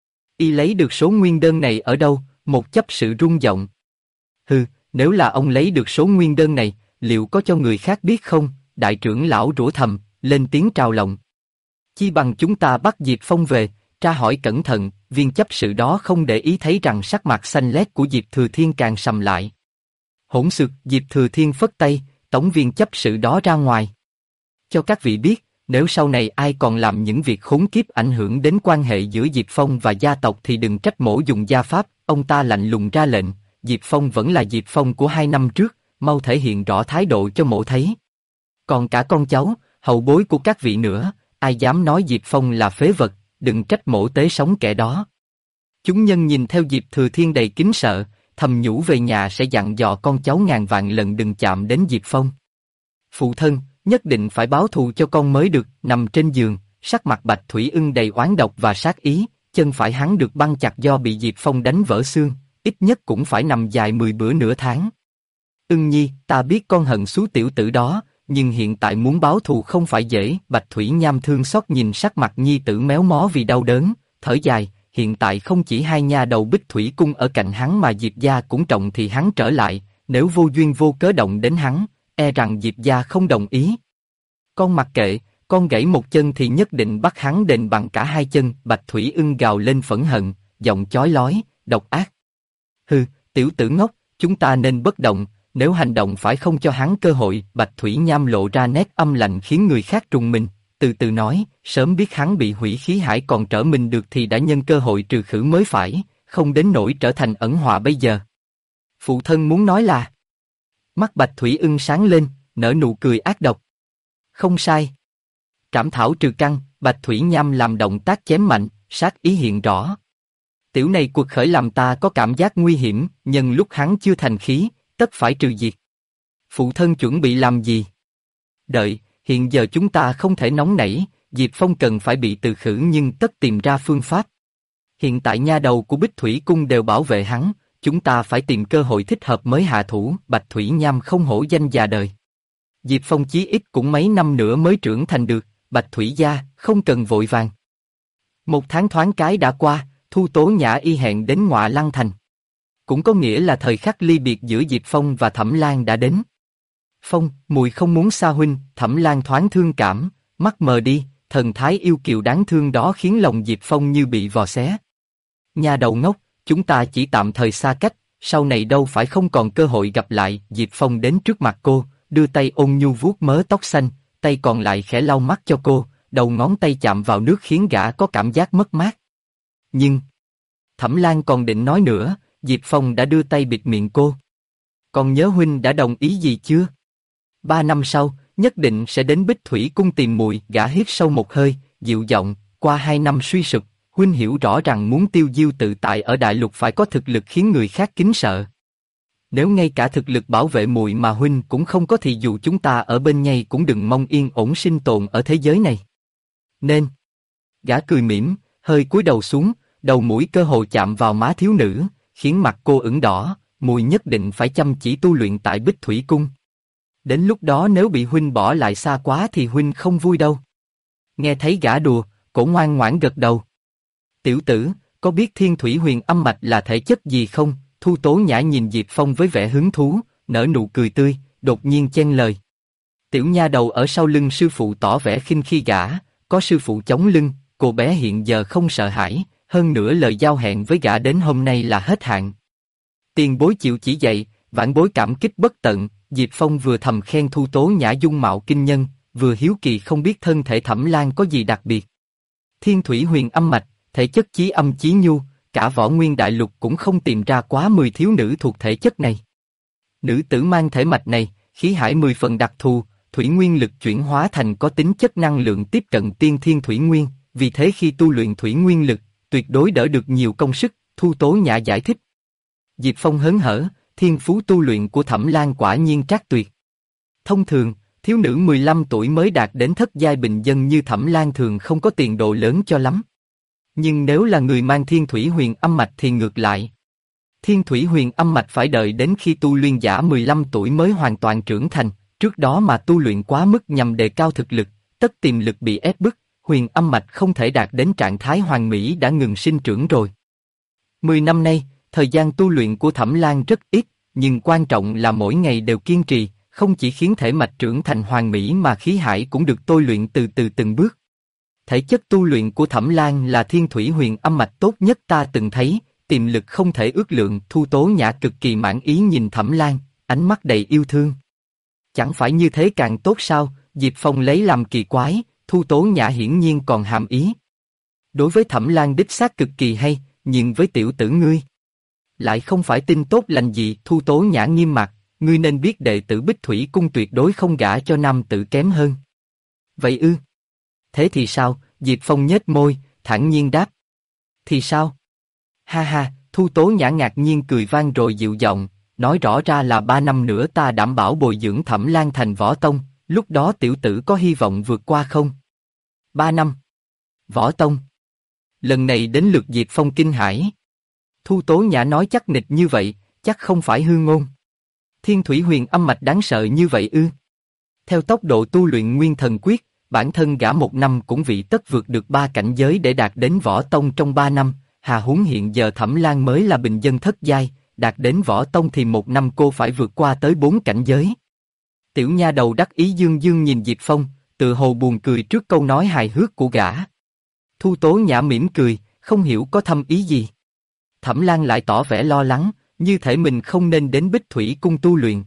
Y lấy được số nguyên đơn này ở đâu? Một chấp sự rung giọng. Hừ, nếu là ông lấy được số nguyên đơn này, liệu có cho người khác biết không? Đại trưởng lão rủa thầm, lên tiếng trào lòng. Chi bằng chúng ta bắt Diệp Phong về, tra hỏi cẩn thận. Viên chấp sự đó không để ý thấy rằng sắc mặt xanh lét của Diệp Thừa Thiên càng sầm lại. Hỗn xược, Diệp Thừa Thiên phất tay, tống viên chấp sự đó ra ngoài. Cho các vị biết, nếu sau này ai còn làm những việc khốn kiếp ảnh hưởng đến quan hệ giữa Diệp Phong và gia tộc thì đừng trách mỗ dùng gia pháp. Ông ta lạnh lùng ra lệnh, Diệp Phong vẫn là Diệp Phong của 2 năm trước, mau thể hiện rõ thái độ cho mỗ thấy. Còn cả con cháu, hậu bối của các vị nữa, ai dám nói Diệp Phong là phế vật, đừng trách mỗ tế sống kẻ đó. Chúng nhân nhìn theo Diệp Thừa Thiên đầy kính sợ, thầm nhủ về nhà sẽ dặn dò con cháu ngàn vạn lần đừng chạm đến Diệp Phong. Phụ thân, nhất định phải báo thù cho con mới được. Nằm trên giường, sắc mặt Bạch Thủy Ưng đầy oán độc và sát ý, chân phải hắn được băng chặt do bị Diệp Phong đánh vỡ xương, ít nhất cũng phải nằm dài 10 bữa nửa tháng. Ưng nhi, ta biết con hận xú tiểu tử đó, nhưng hiện tại muốn báo thù không phải dễ. Bạch Thủy Nham thương xót nhìn sắc mặt nhi tử méo mó vì đau đớn, thở dài. Hiện tại không chỉ hai nha đầu Bích Thủy Cung ở cạnh hắn mà Diệp gia cũng trọng thì hắn trở lại, nếu vô duyên vô cớ động đến hắn, e rằng Diệp gia không đồng ý. Con mặc kệ, con gãy một chân thì nhất định bắt hắn đền bằng cả hai chân. Bạch Thủy Ưng gào lên phẫn hận, giọng chói lói, độc ác. Hừ, tiểu tử ngốc, chúng ta nên bất động, nếu hành động phải không cho hắn cơ hội. Bạch Thủy Nham lộ ra nét âm lạnh khiến người khác rùng mình, từ từ nói, sớm biết hắn bị hủy khí hải còn trở mình được thì đã nhân cơ hội trừ khử mới phải, không đến nỗi trở thành ẩn họa bây giờ. Phụ thân muốn nói là... Mắt Bạch Thủy Ưng sáng lên, nở nụ cười ác độc. Không sai. Trảm thảo trừ căn, Bạch Thủy Nham làm động tác chém mạnh, sát ý hiện rõ. Tiểu này cuộc khởi làm ta có cảm giác nguy hiểm, nhân lúc hắn chưa thành khí, tất phải trừ diệt. Phụ thân chuẩn bị làm gì? Đợi, hiện giờ chúng ta không thể nóng nảy, Diệp Phong cần phải bị trừ khử nhưng tất tìm ra phương pháp. Hiện tại nha đầu của Bích Thủy Cung đều bảo vệ hắn, chúng ta phải tìm cơ hội thích hợp mới hạ thủ. Bạch Thủy Nham không hổ danh già đời. Diệp Phong chí ít cũng mấy năm nữa mới trưởng thành được, Bạch Thủy gia, không cần vội vàng. 1 tháng thoáng cái đã qua, Thu Tố Nhã y hẹn đến Ngọa Lăng Thành. Cũng có nghĩa là thời khắc ly biệt giữa Diệp Phong và Thẩm Lan đã đến. Phong, mùi không muốn xa huynh. Thẩm Lan thoáng thương cảm, mắt mờ đi, thần thái yêu kiều đáng thương đó khiến lòng Diệp Phong như bị vò xé. Nhà đầu ngốc, chúng ta chỉ tạm thời xa cách, sau này đâu phải không còn cơ hội gặp lại. Diệp Phong đến trước mặt cô, đưa tay ôn nhu vuốt mớ tóc xanh, tay còn lại khẽ lau mắt cho cô, đầu ngón tay chạm vào nước khiến gã có cảm giác mất mát. Nhưng... Thẩm Lan còn định nói nữa, Diệp Phong đã đưa tay bịt miệng cô. Còn nhớ huynh đã đồng ý gì chưa? 3 năm sau, nhất định sẽ đến Bích Thủy Cung tìm muội. Gã hít sâu một hơi, dịu giọng, qua 2 năm suy sụp, huynh hiểu rõ rằng muốn tiêu diêu tự tại ở đại lục phải có thực lực khiến người khác kính sợ. Nếu ngay cả thực lực bảo vệ muội mà huynh cũng không có thì dù chúng ta ở bên nhau cũng đừng mong yên ổn sinh tồn ở thế giới này. Nên, gã cười mỉm, hơi cúi đầu xuống, đầu mũi cơ hồ chạm vào má thiếu nữ, khiến mặt cô ửng đỏ. Muội nhất định phải chăm chỉ tu luyện tại Bích Thủy Cung. Đến lúc đó nếu bị huynh bỏ lại xa quá thì huynh không vui đâu. Nghe thấy gã đùa, cổ ngoan ngoãn gật đầu. Tiểu tử, có biết Thiên Thủy Huyền Âm Mạch là thể chất gì không? Thu Tố Nhã nhìn Diệp Phong với vẻ hứng thú, nở nụ cười tươi, đột nhiên chen lời. Tiểu nha đầu ở sau lưng sư phụ tỏ vẻ khinh khi gã, có sư phụ chống lưng, cô bé hiện giờ không sợ hãi, hơn nữa lời giao hẹn với gã đến hôm nay là hết hạn. Tiền bối chịu chỉ dạy, vãn bối cảm kích bất tận. Diệp Phong vừa thầm khen Thu Tố Nhã dung mạo kinh nhân, vừa hiếu kỳ không biết thân thể Thẩm Lan có gì đặc biệt. Thiên Thủy Huyền Âm Mạch, thể chất chí âm chí nhu, cả võ nguyên đại lục cũng không tìm ra quá 10 thiếu nữ thuộc thể chất này. Nữ tử mang thể mạch này, khí hải 10 phần đặc thù, thủy nguyên lực chuyển hóa thành có tính chất năng lượng tiếp cận tiên thiên thủy nguyên, vì thế khi tu luyện thủy nguyên lực, tuyệt đối đỡ được nhiều công sức. Thu Tố Nhã giải thích. Diệp Phong hớn hở, thiên phú tu luyện của Thẩm Lan quả nhiên trác tuyệt. Thông thường, thiếu nữ 15 tuổi mới đạt đến thất giai bình dân như Thẩm Lan thường không có tiền đồ lớn cho lắm. Nhưng nếu là người mang Thiên Thủy Huyền Âm Mạch thì ngược lại. Thiên Thủy Huyền Âm Mạch phải đợi đến khi tu luyện giả 15 tuổi mới hoàn toàn trưởng thành, trước đó mà tu luyện quá mức nhằm đề cao thực lực, tất tiềm lực bị ép bức, huyền âm mạch không thể đạt đến trạng thái hoàn mỹ đã ngừng sinh trưởng rồi. 10 năm nay, thời gian tu luyện của Thẩm Lan rất ít, nhưng quan trọng là mỗi ngày đều kiên trì, không chỉ khiến thể mạch trưởng thành hoàn mỹ mà khí hải cũng được tôi luyện từ từ từng bước. Thể chất tu luyện của Thẩm Lan là thiên thủy huyền âm mạch tốt nhất ta từng thấy, tiềm lực không thể ước lượng. Thu Tố Nhã cực kỳ mãn ý nhìn Thẩm Lan, ánh mắt đầy yêu thương. Chẳng phải như thế càng tốt sao? Diệp Phong lấy làm kỳ quái, Thu Tố Nhã hiển nhiên còn hàm ý. Đối với Thẩm Lan đích xác cực kỳ hay, nhưng với tiểu tử ngươi lại không phải tin tốt lành gì. Thu Tố Nhã nghiêm mặt, ngươi nên biết đệ tử Bích Thủy Cung tuyệt đối không gả cho nam tử kém hơn. Vậy ư? Thế thì sao? Diệp Phong nhếch môi, thản nhiên đáp. Thì sao? Ha ha, Thu Tố Nhã ngạc nhiên cười vang rồi dịu giọng, nói rõ ra là 3 năm nữa ta đảm bảo bồi dưỡng Thẩm Lan thành võ tông, lúc đó tiểu tử có hy vọng vượt qua không? 3 năm? Võ tông? Lần này đến lượt Diệp Phong kinh hãi. Thu Tố Nhã nói chắc nịch như vậy, chắc không phải hư ngôn. Thiên thủy huyền âm mạch đáng sợ như vậy ư? Theo tốc độ tu luyện nguyên thần quyết, bản thân gã 1 năm cũng vị tất vượt được 3 cảnh giới để đạt đến võ tông trong 3 năm, hà huống hiện giờ Thẩm Lan mới là bình dân thất giai, đạt đến võ tông thì 1 năm cô phải vượt qua tới 4 cảnh giới. Tiểu nha đầu đắc ý dương dương nhìn Diệp Phong, tự hồ buồn cười trước câu nói hài hước của gã. Thu Tố Nhã mỉm cười, không hiểu có thâm ý gì. Thẩm Lan lại tỏ vẻ lo lắng, như thể mình không nên đến Bích Thủy Cung tu luyện.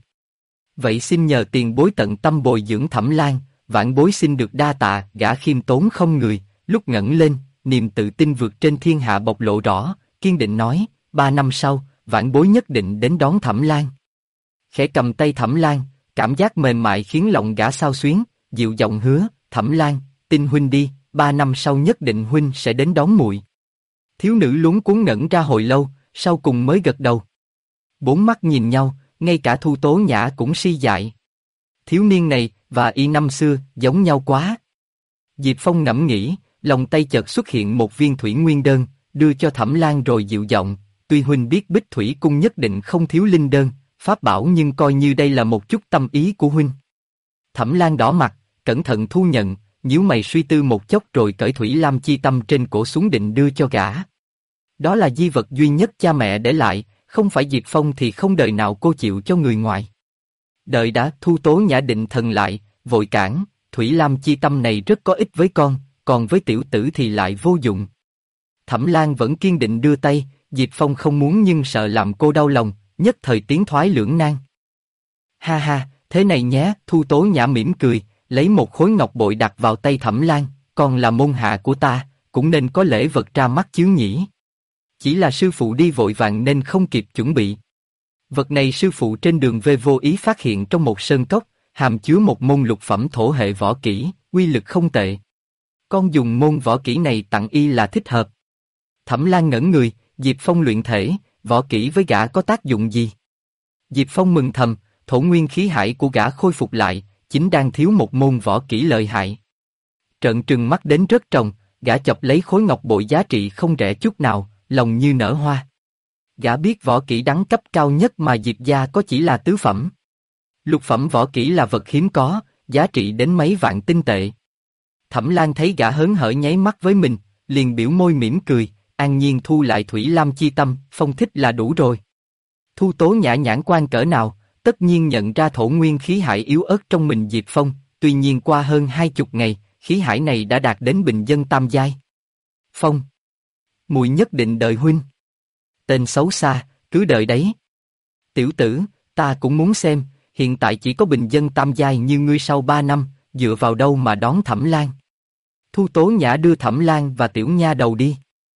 Vậy xin nhờ tiền bối tận tâm bồi dưỡng Thẩm Lan, vãn bối xin được đa tạ. Gã khiêm tốn không người, lúc ngẩng lên, niềm tự tin vượt trên thiên hạ bộc lộ rõ, kiên định nói, 3 năm sau, vãn bối nhất định đến đón Thẩm Lan. Khẽ cầm tay Thẩm Lan, cảm giác mềm mại khiến lòng gã xao xuyến, dịu giọng hứa, Thẩm Lan, tin huynh đi, 3 năm sau nhất định huynh sẽ đến đón muội. Thiếu nữ luống cuống ngẩn ra hồi lâu, sau cùng mới gật đầu. 4 mắt nhìn nhau, ngay cả Thu Tố Nhã cũng si dại. Thiếu niên này và y năm xưa giống nhau quá. Diệp Phong ngẫm nghĩ, lòng tay chợt xuất hiện một viên thủy nguyên đơn, đưa cho Thẩm Lan rồi dịu giọng, tuy huynh biết Bích Thủy Cung nhất định không thiếu linh đơn, pháp bảo, nhưng coi như đây là một chút tâm ý của huynh. Thẩm Lan đỏ mặt, cẩn thận thu nhận, nhíu mày suy tư một chốc rồi cởi thủy lam chi tâm trên cổ xuống định đưa cho gã. Đó là di vật duy nhất cha mẹ để lại, không phải Diệp Phong thì không đời nào cô chịu cho người ngoài. Đợi đã. Thu Tố Nhã định thần lại, vội cản, thủy lam chi tâm này rất có ích với con, còn với tiểu tử thì lại vô dụng. Thẩm Lan vẫn kiên định đưa tay, Diệp Phong không muốn nhưng sợ làm cô đau lòng, nhất thời tiến thoái lưỡng nan. Ha ha, thế này nhé. Thu Tố Nhã mỉm cười, lấy một khối ngọc bội đặt vào tay Thẩm Lan, còn là môn hạ của ta, cũng nên có lễ vật ra mắt chứ nhỉ. Chỉ là sư phụ đi vội vàng nên không kịp chuẩn bị. Vật này sư phụ trên đường về vô ý phát hiện trong một sơn cốc, hàm chứa một môn lục phẩm thổ hệ võ kỹ, uy lực không tệ. Con dùng môn võ kỹ này tặng y là thích hợp. Thẩm Lan ngẩn người, Diệp Phong luyện thể, võ kỹ với gã có tác dụng gì? Diệp Phong mừng thầm, thổ nguyên khí hải của gã khôi phục lại, chính đang thiếu một môn võ kỹ lợi hại. Trợn trừng mắt đến rớt tròng, gã chọc lấy khối ngọc bội giá trị không rẻ chút nào, lòng như nở hoa. Gã biết võ kỹ đẳng cấp cao nhất mà Diệp gia có chỉ là tứ phẩm. Lục phẩm võ kỹ là vật hiếm có, giá trị đến mấy vạn tinh tệ. Thẩm Lan thấy gã hớn hở nháy mắt với mình, liền biểu môi mỉm cười, an nhiên thu lại thủy lam chi tâm, Phong thích là đủ rồi. Thu Tố Nhã nhãn quan cỡ nào, tất nhiên nhận ra thổ nguyên khí hải yếu ớt trong mình Diệp Phong, tuy nhiên qua hơn 20 ngày, khí hải này đã đạt đến bình dân tam giai. Phong, muội nhất định đợi huynh. Tên xấu xa, cứ đợi đấy. Tiểu tử, ta cũng muốn xem, hiện tại chỉ có bình dân tam giai như ngươi sau 3 năm, dựa vào đâu mà đón Thẩm Lan. Thu Tố Nhã đưa Thẩm Lan và tiểu nha đầu đi.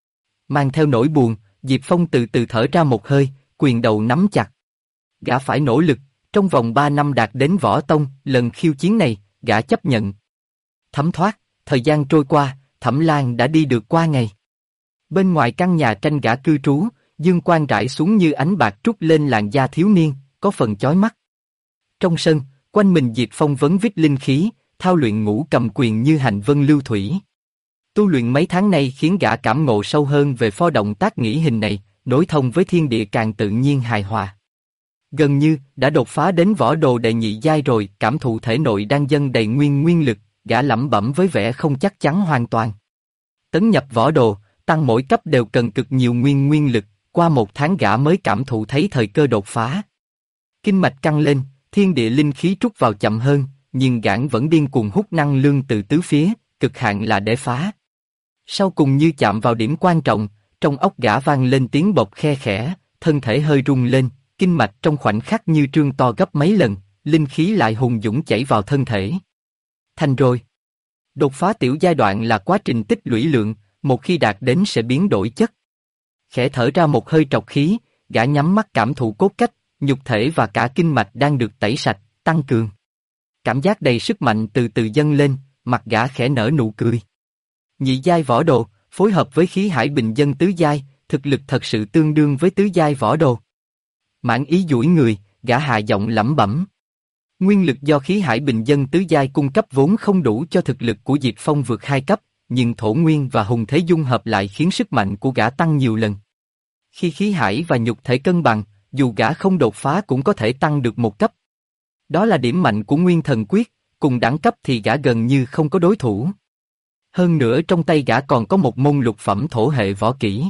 Mang theo nỗi buồn, Diệp Phong từ từ thở ra một hơi, quyền đầu nắm chặt. Gã phải nỗ lực, trong vòng 3 năm đạt đến võ tông, lần khiêu chiến này, gã chấp nhận. Thấm thoát, thời gian trôi qua, Thẩm Lan đã đi được qua ngày. Bên ngoài căn nhà tranh gã cư trú, dương quang rải xuống như ánh bạc trút lên làn da thiếu niên, có phần chói mắt. Trong sân, quanh mình Diệp Phong vấn vít linh khí, thao luyện ngũ cầm quyền như hành vân lưu thủy. Tu luyện mấy tháng nay khiến gã cảm ngộ sâu hơn về pho động tác nghĩ hình này, nối thông với thiên địa càng tự nhiên hài hòa. Gần như đã đột phá đến võ đồ đệ nhị giai rồi, cảm thụ thể nội đang dâng đầy nguyên lực, gã lẩm bẩm với vẻ không chắc chắn hoàn toàn. Tấn nhập võ đồ, tăng mỗi cấp đều cần cực nhiều nguyên lực, qua 1 tháng gã mới cảm thụ thấy thời cơ đột phá. Kinh mạch căng lên, thiên địa linh khí trút vào chậm hơn, nhưng gã vẫn điên cuồng hút năng lượng từ tứ phía, cực hạn là để phá. Sau cùng như chạm vào điểm quan trọng, trong óc gã vang lên tiếng bộc khe khẽ, thân thể hơi rung lên, kinh mạch trong khoảnh khắc như trương to gấp mấy lần, linh khí lại hùng dũng chảy vào thân thể. Thành rồi. Đột phá tiểu giai đoạn là quá trình tích lũy lượng, một khi đạt đến sẽ biến đổi chất. Khẽ thở ra một hơi trọc khí, gã nhắm mắt cảm thụ cốt cách, nhục thể và cả kinh mạch đang được tẩy sạch, tăng cường. Cảm giác đầy sức mạnh từ từ dâng lên, mặt gã khẽ nở nụ cười. Nhị giai võ đồ, phối hợp với khí hải bình dân tứ giai, thực lực thật sự tương đương với tứ giai võ đồ. Mãn ý duỗi người, gã hạ giọng lẩm bẩm. Nguyên lực do khí hải bình dân tứ giai cung cấp vốn không đủ cho thực lực của Diệp Phong vượt 2 cấp, nhưng thổ nguyên và hùng thế dung hợp lại khiến sức mạnh của gã tăng nhiều lần. Khi khí hải và nhục thể cân bằng, dù gã không đột phá cũng có thể tăng được 1 cấp. Đó là điểm mạnh của Nguyên Thần Quyết, cùng đẳng cấp thì gã gần như không có đối thủ. Hơn nữa trong tay gã còn có một môn lục phẩm thổ hệ võ kỹ.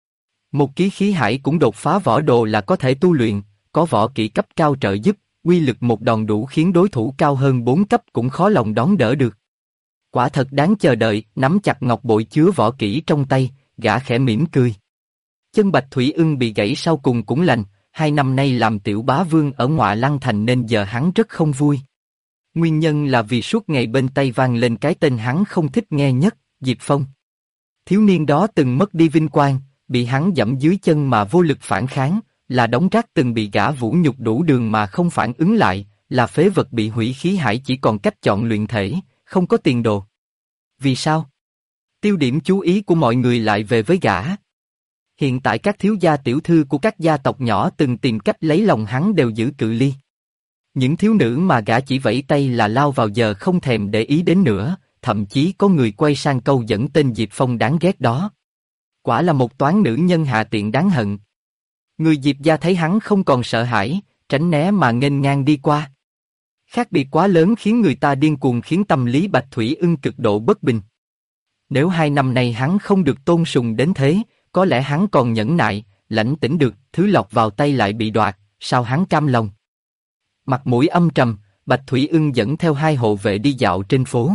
Một ký khí hải cũng đột phá võ đồ là có thể tu luyện, có võ kỹ cấp cao trợ giúp, uy lực một đòn đủ khiến đối thủ cao hơn 4 cấp cũng khó lòng đón đỡ được. Quả thật đáng chờ đợi, nắm chặt ngọc bội chứa võ kỹ trong tay, gã khẽ mỉm cười. Chân Bạch Thủy Ưng bị gãy sau cùng cũng lành, 2 năm nay làm tiểu bá vương ở Ngọa Lăng Thành nên giờ hắn rất không vui. Nguyên nhân là vì suốt ngày bên tai vang lên cái tên hắn không thích nghe nhất, Diệp Phong. Thiếu niên đó từng mất đi vinh quang, bị hắn dẫm dưới chân mà vô lực phản kháng, là đống rác từng bị gã vũ nhục đủ đường mà không phản ứng lại, là phế vật bị hủy khí hải chỉ còn cách chọn luyện thể, không có tiền đồ. Vì sao? Tiêu điểm chú ý của mọi người lại về với gã. Hiện tại các thiếu gia tiểu thư của các gia tộc nhỏ từng tìm cách lấy lòng hắn đều giữ cự ly. Những thiếu nữ mà gã chỉ vẫy tay là lao vào giờ không thèm để ý đến nữa, thậm chí có người quay sang câu dẫn tên Diệp Phong đáng ghét đó. Quả là một toán nữ nhân hạ tiện đáng hận. Người Diệp gia thấy hắn không còn sợ hãi, tránh né mà nghênh ngang đi qua. Khác biệt quá lớn khiến người ta điên cuồng, khiến tâm lý Bạch Thủy Ưng cực độ bất bình. Nếu 2 năm nay hắn không được tôn sùng đến thế, có lẽ hắn còn nhẫn nại, lãnh tĩnh được, thứ lọt vào tay lại bị đoạt, sao hắn cam lòng? Mặt mũi âm trầm, Bạch Thủy Ưng dẫn theo 2 hộ vệ đi dạo trên phố.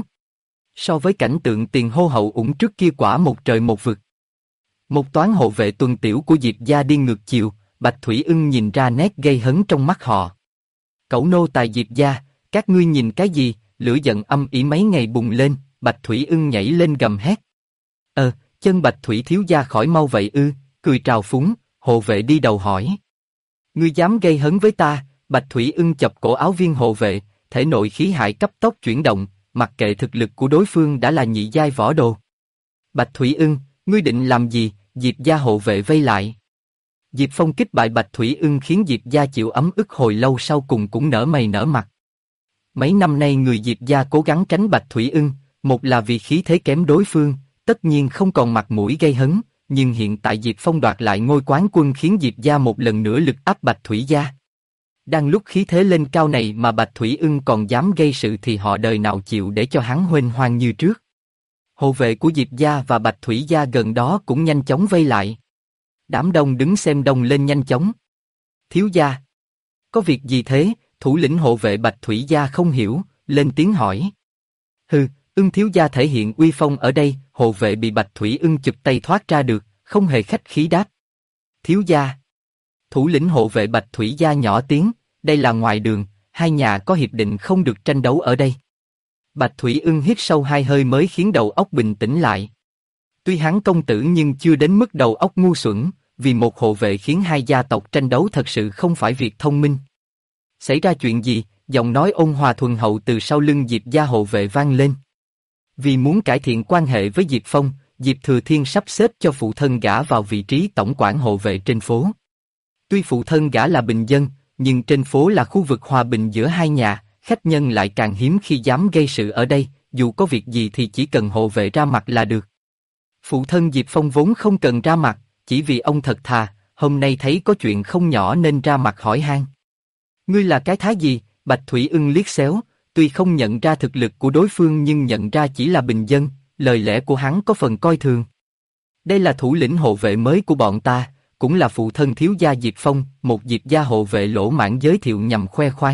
So với cảnh tượng tiền hô hậu ủng trước kia quả một trời một vực. Một toán hộ vệ tuần tiểu của Diệp gia đi ngược chiều, Bạch Thủy Ưng nhìn ra nét gây hấn trong mắt họ. Cẩu nô tài Diệp gia, các ngươi nhìn cái gì? Lửa giận âm ỉ mấy ngày bùng lên, Bạch Thủy Ưng nhảy lên gầm hét. Chân Bạch Thủy thiếu gia khỏi mau vậy ư? Cười trào phúng, hộ vệ đi đầu hỏi. Ngươi dám gây hấn với ta? Bạch Thủy Ưng chọc cổ áo viên hộ vệ, thể nội khí hải cấp tốc chuyển động, mặc kệ thực lực của đối phương đã là nhị giai võ đồ. Bạch Thủy Ưng, ngươi định làm gì? Diệp gia hộ vệ vây lại. Diệp Phong kích bại Bạch Thủy Ưng khiến Diệp gia chịu ấm ức hồi lâu, sau cùng cũng nở mày nở mặt. Mấy năm nay người Diệp gia cố gắng tránh Bạch Thủy Ưng, một là vì khí thế kém đối phương, tất nhiên không còn mặt mũi gây hấn, nhưng hiện tại Diệp Phong đoạt lại ngôi quán quân khiến Diệp gia một lần nữa lực áp Bạch Thủy gia. Đang lúc khí thế lên cao này mà Bạch Thủy Ưng còn dám gây sự thì họ đời nào chịu để cho hắn huênh hoang như trước. Hộ vệ của Diệp gia và Bạch Thủy gia gần đó cũng nhanh chóng vây lại. Đám đông đứng xem đông lên nhanh chóng. Thiếu gia, có việc gì thế? Thủ lĩnh hộ vệ Bạch Thủy gia không hiểu, lên tiếng hỏi. Hừ, Ưng thiếu gia thể hiện uy phong ở đây. Hộ vệ bị Bạch Thủy Ưng chụp tay thoát ra được, không hề khách khí đáp. Thiếu gia. Thủ lĩnh hộ vệ Bạch Thủy gia nhỏ tiếng, đây là ngoài đường, 2 nhà có hiệp định không được tranh đấu ở đây. Bạch Thủy Ưng hít sâu 2 hơi mới khiến đầu óc bình tĩnh lại. Tuy hắn công tử nhưng chưa đến mức đầu óc ngu xuẩn, vì một hộ vệ khiến 2 gia tộc tranh đấu thật sự không phải việc thông minh. Xảy ra chuyện gì? Giọng nói ôn hòa thuần hậu từ sau lưng Diệp gia hộ vệ vang lên. Vì muốn cải thiện quan hệ với Diệp Phong, Diệp Thừa Thiên sắp xếp cho phụ thân gã vào vị trí tổng quản hộ vệ trên phố. Tuy phụ thân gã là bình dân, nhưng trên phố là khu vực hòa bình giữa 2 nhà, khách nhân lại càng hiếm khi dám gây sự ở đây, dù có việc gì thì chỉ cần hộ vệ ra mặt là được. Phụ thân Diệp Phong vốn không cần ra mặt, chỉ vì ông thật thà, hôm nay thấy có chuyện không nhỏ nên ra mặt hỏi han. Ngươi là cái thá gì? Bạch Thủy Ưng liếc xéo, Tuy không nhận ra thực lực của đối phương nhưng nhận ra chỉ là bình dân, lời lẽ của hắn có phần coi thường. Đây là thủ lĩnh hộ vệ mới của bọn ta, cũng là phụ thân thiếu gia Diệp Phong, một Diệp gia hộ vệ lỗ mãn giới thiệu nhằm khoe khoang.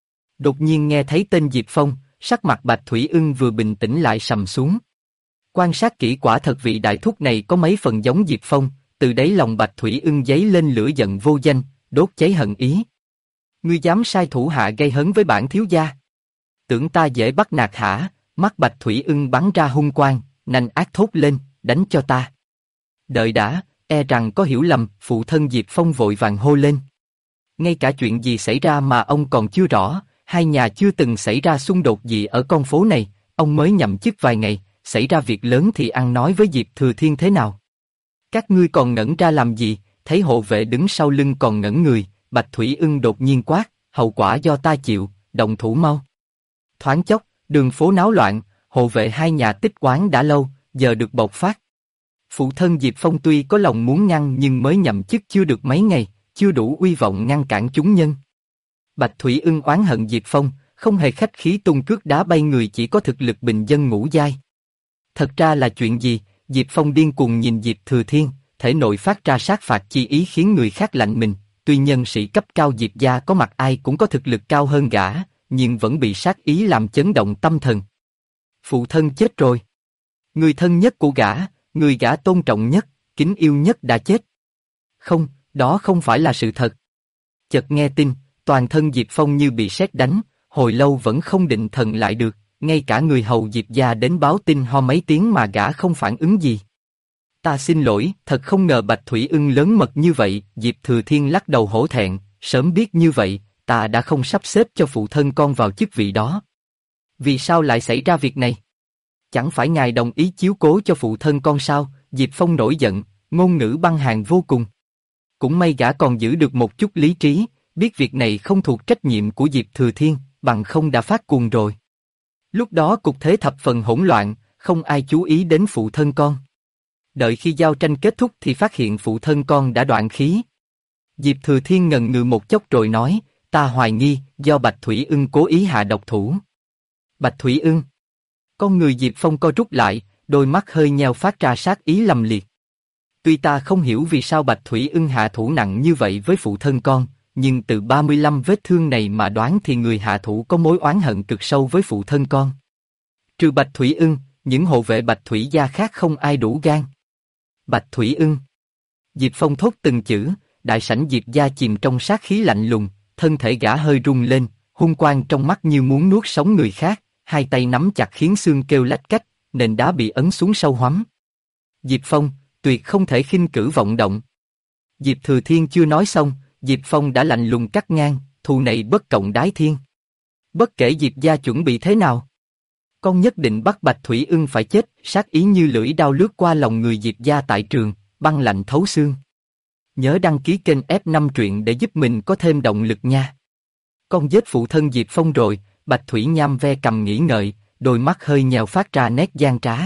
Đột nhiên nghe thấy tên Diệp Phong, sắc mặt Bạch Thủy Ưng vừa bình tĩnh lại sầm xuống. Quan sát kỹ quả thật vị đại thúc này có mấy phần giống Diệp Phong, từ đấy lòng Bạch Thủy Ưng dấy lên lửa giận vô danh, đốt cháy hận ý. Ngươi dám sai thủ hạ gây hấn với bản thiếu gia? Tưởng ta dễ bắt nạt hả? Mắt Bạch Thủy Ưng bắn ra hung quang, nanh ác thốt lên, đánh cho ta. Đợi đã, e rằng có hiểu lầm, phụ thân Diệp Phong vội vàng hô lên. Ngay cả chuyện gì xảy ra mà ông còn chưa rõ, hai nhà chưa từng xảy ra xung đột gì ở con phố này, ông mới nhậm chức vài ngày, xảy ra việc lớn thì ăn nói với Diệp Thừa Thiên thế nào? Các ngươi còn ngẩn ra làm gì? Thấy hộ vệ đứng sau lưng còn ngẩn người, Bạch Thủy Ưng đột nhiên quát, hậu quả do ta chịu, động thủ mau. Thoáng chốc, đường phố náo loạn, hộ vệ hai nhà tích oán đã lâu, giờ được bộc phát. Phụ thân Diệp Phong tuy có lòng muốn ngăn nhưng mới nhậm chức chưa được mấy ngày, chưa đủ uy vọng ngăn cản chúng nhân. Bạch Thủy Ưng oán hận Diệp Phong, không hề khách khí tung cước đá bay người chỉ có thực lực bình dân ngũ giai. Thật ra là chuyện gì? Diệp Phong điên cuồng nhìn Diệp Thừa Thiên, thể nội phát ra sát phạt chi ý khiến người khác lạnh mình. Tuy nhân sĩ cấp cao Diệp gia có mặt ai cũng có thực lực cao hơn gã, nhưng vẫn bị sát ý làm chấn động tâm thần. Phụ thân chết rồi. Người thân nhất của gã, người gã tôn trọng nhất, kính yêu nhất đã chết. Không, đó không phải là sự thật. Chợt nghe tin, toàn thân Diệp Phong như bị sét đánh, hồi lâu vẫn không định thần lại được, ngay cả người hầu Diệp gia đến báo tin ho mấy tiếng mà gã không phản ứng gì. Ta xin lỗi, thật không ngờ Bạch Thủy Ưng lớn mật như vậy, Diệp Thừa Thiên lắc đầu hổ thẹn, sớm biết như vậy, ta đã không sắp xếp cho phụ thân con vào chức vị đó. Vì sao lại xảy ra việc này? Chẳng phải ngài đồng ý chiếu cố cho phụ thân con sao? Diệp Phong nổi giận, ngôn ngữ băng hàn vô cùng. Cũng may gã còn giữ được một chút lý trí, biết việc này không thuộc trách nhiệm của Diệp Thừa Thiên, bằng không đã phát cuồng rồi. Lúc đó cục thế thập phần hỗn loạn, không ai chú ý đến phụ thân con. Đợi khi giao tranh kết thúc thì phát hiện phụ thân con đã đoạn khí. Diệp Thừa Thiên ngần ngừ một chốc rồi nói, ta hoài nghi, do Bạch Thủy Ưng cố ý hạ độc thủ. Bạch Thủy Ưng? Con người Diệp Phong co rút lại, đôi mắt hơi nheo phát ra sát ý lầm liệt. Tuy ta không hiểu vì sao Bạch Thủy Ưng hạ thủ nặng như vậy với phụ thân con, nhưng từ 35 vết thương này mà đoán thì người hạ thủ có mối oán hận cực sâu với phụ thân con. Trừ Bạch Thủy Ưng, những hộ vệ Bạch Thủy gia khác không ai đủ gan. Bạch Thủy Ưng. Diệp Phong thốt từng chữ, đại sảnh Diệp gia chìm trong sát khí lạnh lùng, thân thể gã hơi rung lên, hung quang trong mắt như muốn nuốt sống người khác, hai tay nắm chặt khiến xương kêu lách cách, nền đá bị ấn xuống sâu hoắm. Diệp Phong, tuyệt không thể khinh cử vọng động. Diệp Thừa Thiên chưa nói xong, Diệp Phong đã lạnh lùng cắt ngang, thù này bất cộng đái thiên. Bất kể Diệp gia chuẩn bị thế nào, con nhất định bắt Bạch Thủy Ưng phải chết, sát ý như lưỡi đao lướt qua lòng người Diệp gia tại trường, băng lạnh thấu xương. Nhớ đăng ký kênh F5 truyện để giúp mình có thêm động lực nha. Con giết phụ thân Diệp Phong rồi, Bạch Thủy Nham ve cầm nghĩ ngợi, đôi mắt hơi nhèo phát ra nét gian trá.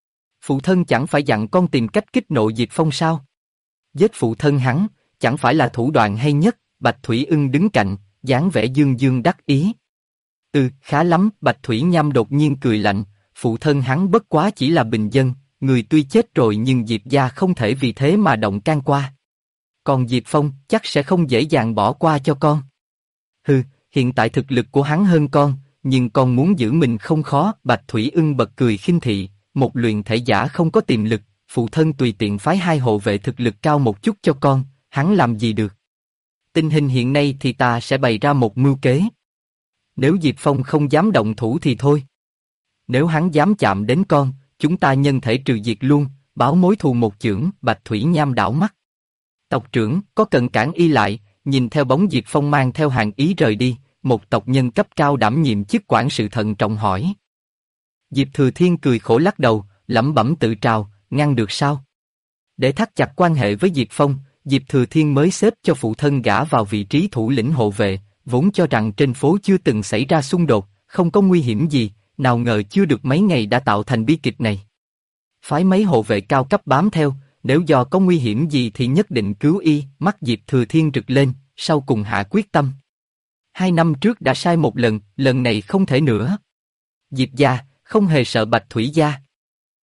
Phụ thân chẳng phải dặn con tìm cách kích nộ Diệp Phong sao? Giết phụ thân hắn, chẳng phải là thủ đoạn hay nhất? Bạch Thủy Ưng đứng cạnh, dáng vẻ dương dương đắc ý. Khá lắm, Bạch Thủy Nham đột nhiên cười lạnh, phụ thân hắn bất quá chỉ là bình dân, người tuy chết rồi nhưng Diệp gia không thể vì thế mà động can qua. Còn Diệp Phong chắc sẽ không dễ dàng bỏ qua cho con. Hiện tại thực lực của hắn hơn con, nhưng con muốn giữ mình không khó. Bạch Thủy Ưng bật cười khinh thị, một luyện thể giả không có tiềm lực, phụ thân tùy tiện phái hai hộ vệ thực lực cao một chút cho con, hắn làm gì được. Tình hình hiện nay thì ta sẽ bày ra một mưu kế. Nếu Diệp Phong không dám động thủ thì thôi. Nếu hắn dám chạm đến con, chúng ta nhân thể trừ diệt luôn, báo mối thù một chưởng. Bạch Thủy Nham đảo mắt. Tộc trưởng, có cần cản y lại? Nhìn theo bóng Diệp Phong mang theo hàng ý rời đi, một tộc nhân cấp cao đảm nhiệm chức quản sự thận trọng hỏi. Diệp Thừa Thiên cười khổ lắc đầu, lẩm bẩm tự trào, ngăn được sao? Để thắt chặt quan hệ với Diệp Phong, Diệp Thừa Thiên mới xếp cho phụ thân gã vào vị trí thủ lĩnh hộ vệ, vốn cho rằng trên phố chưa từng xảy ra xung đột, không có nguy hiểm gì, nào ngờ chưa được mấy ngày đã tạo thành bi kịch này. Phái mấy hộ vệ cao cấp bám theo, nếu do có nguy hiểm gì thì nhất định cứu y. Mắt Diệp Thừa Thiên rực lên, sau cùng hạ quyết tâm. 2 năm trước đã sai một lần, lần này không thể nữa. Diệp gia, không hề sợ Bạch Thủy gia.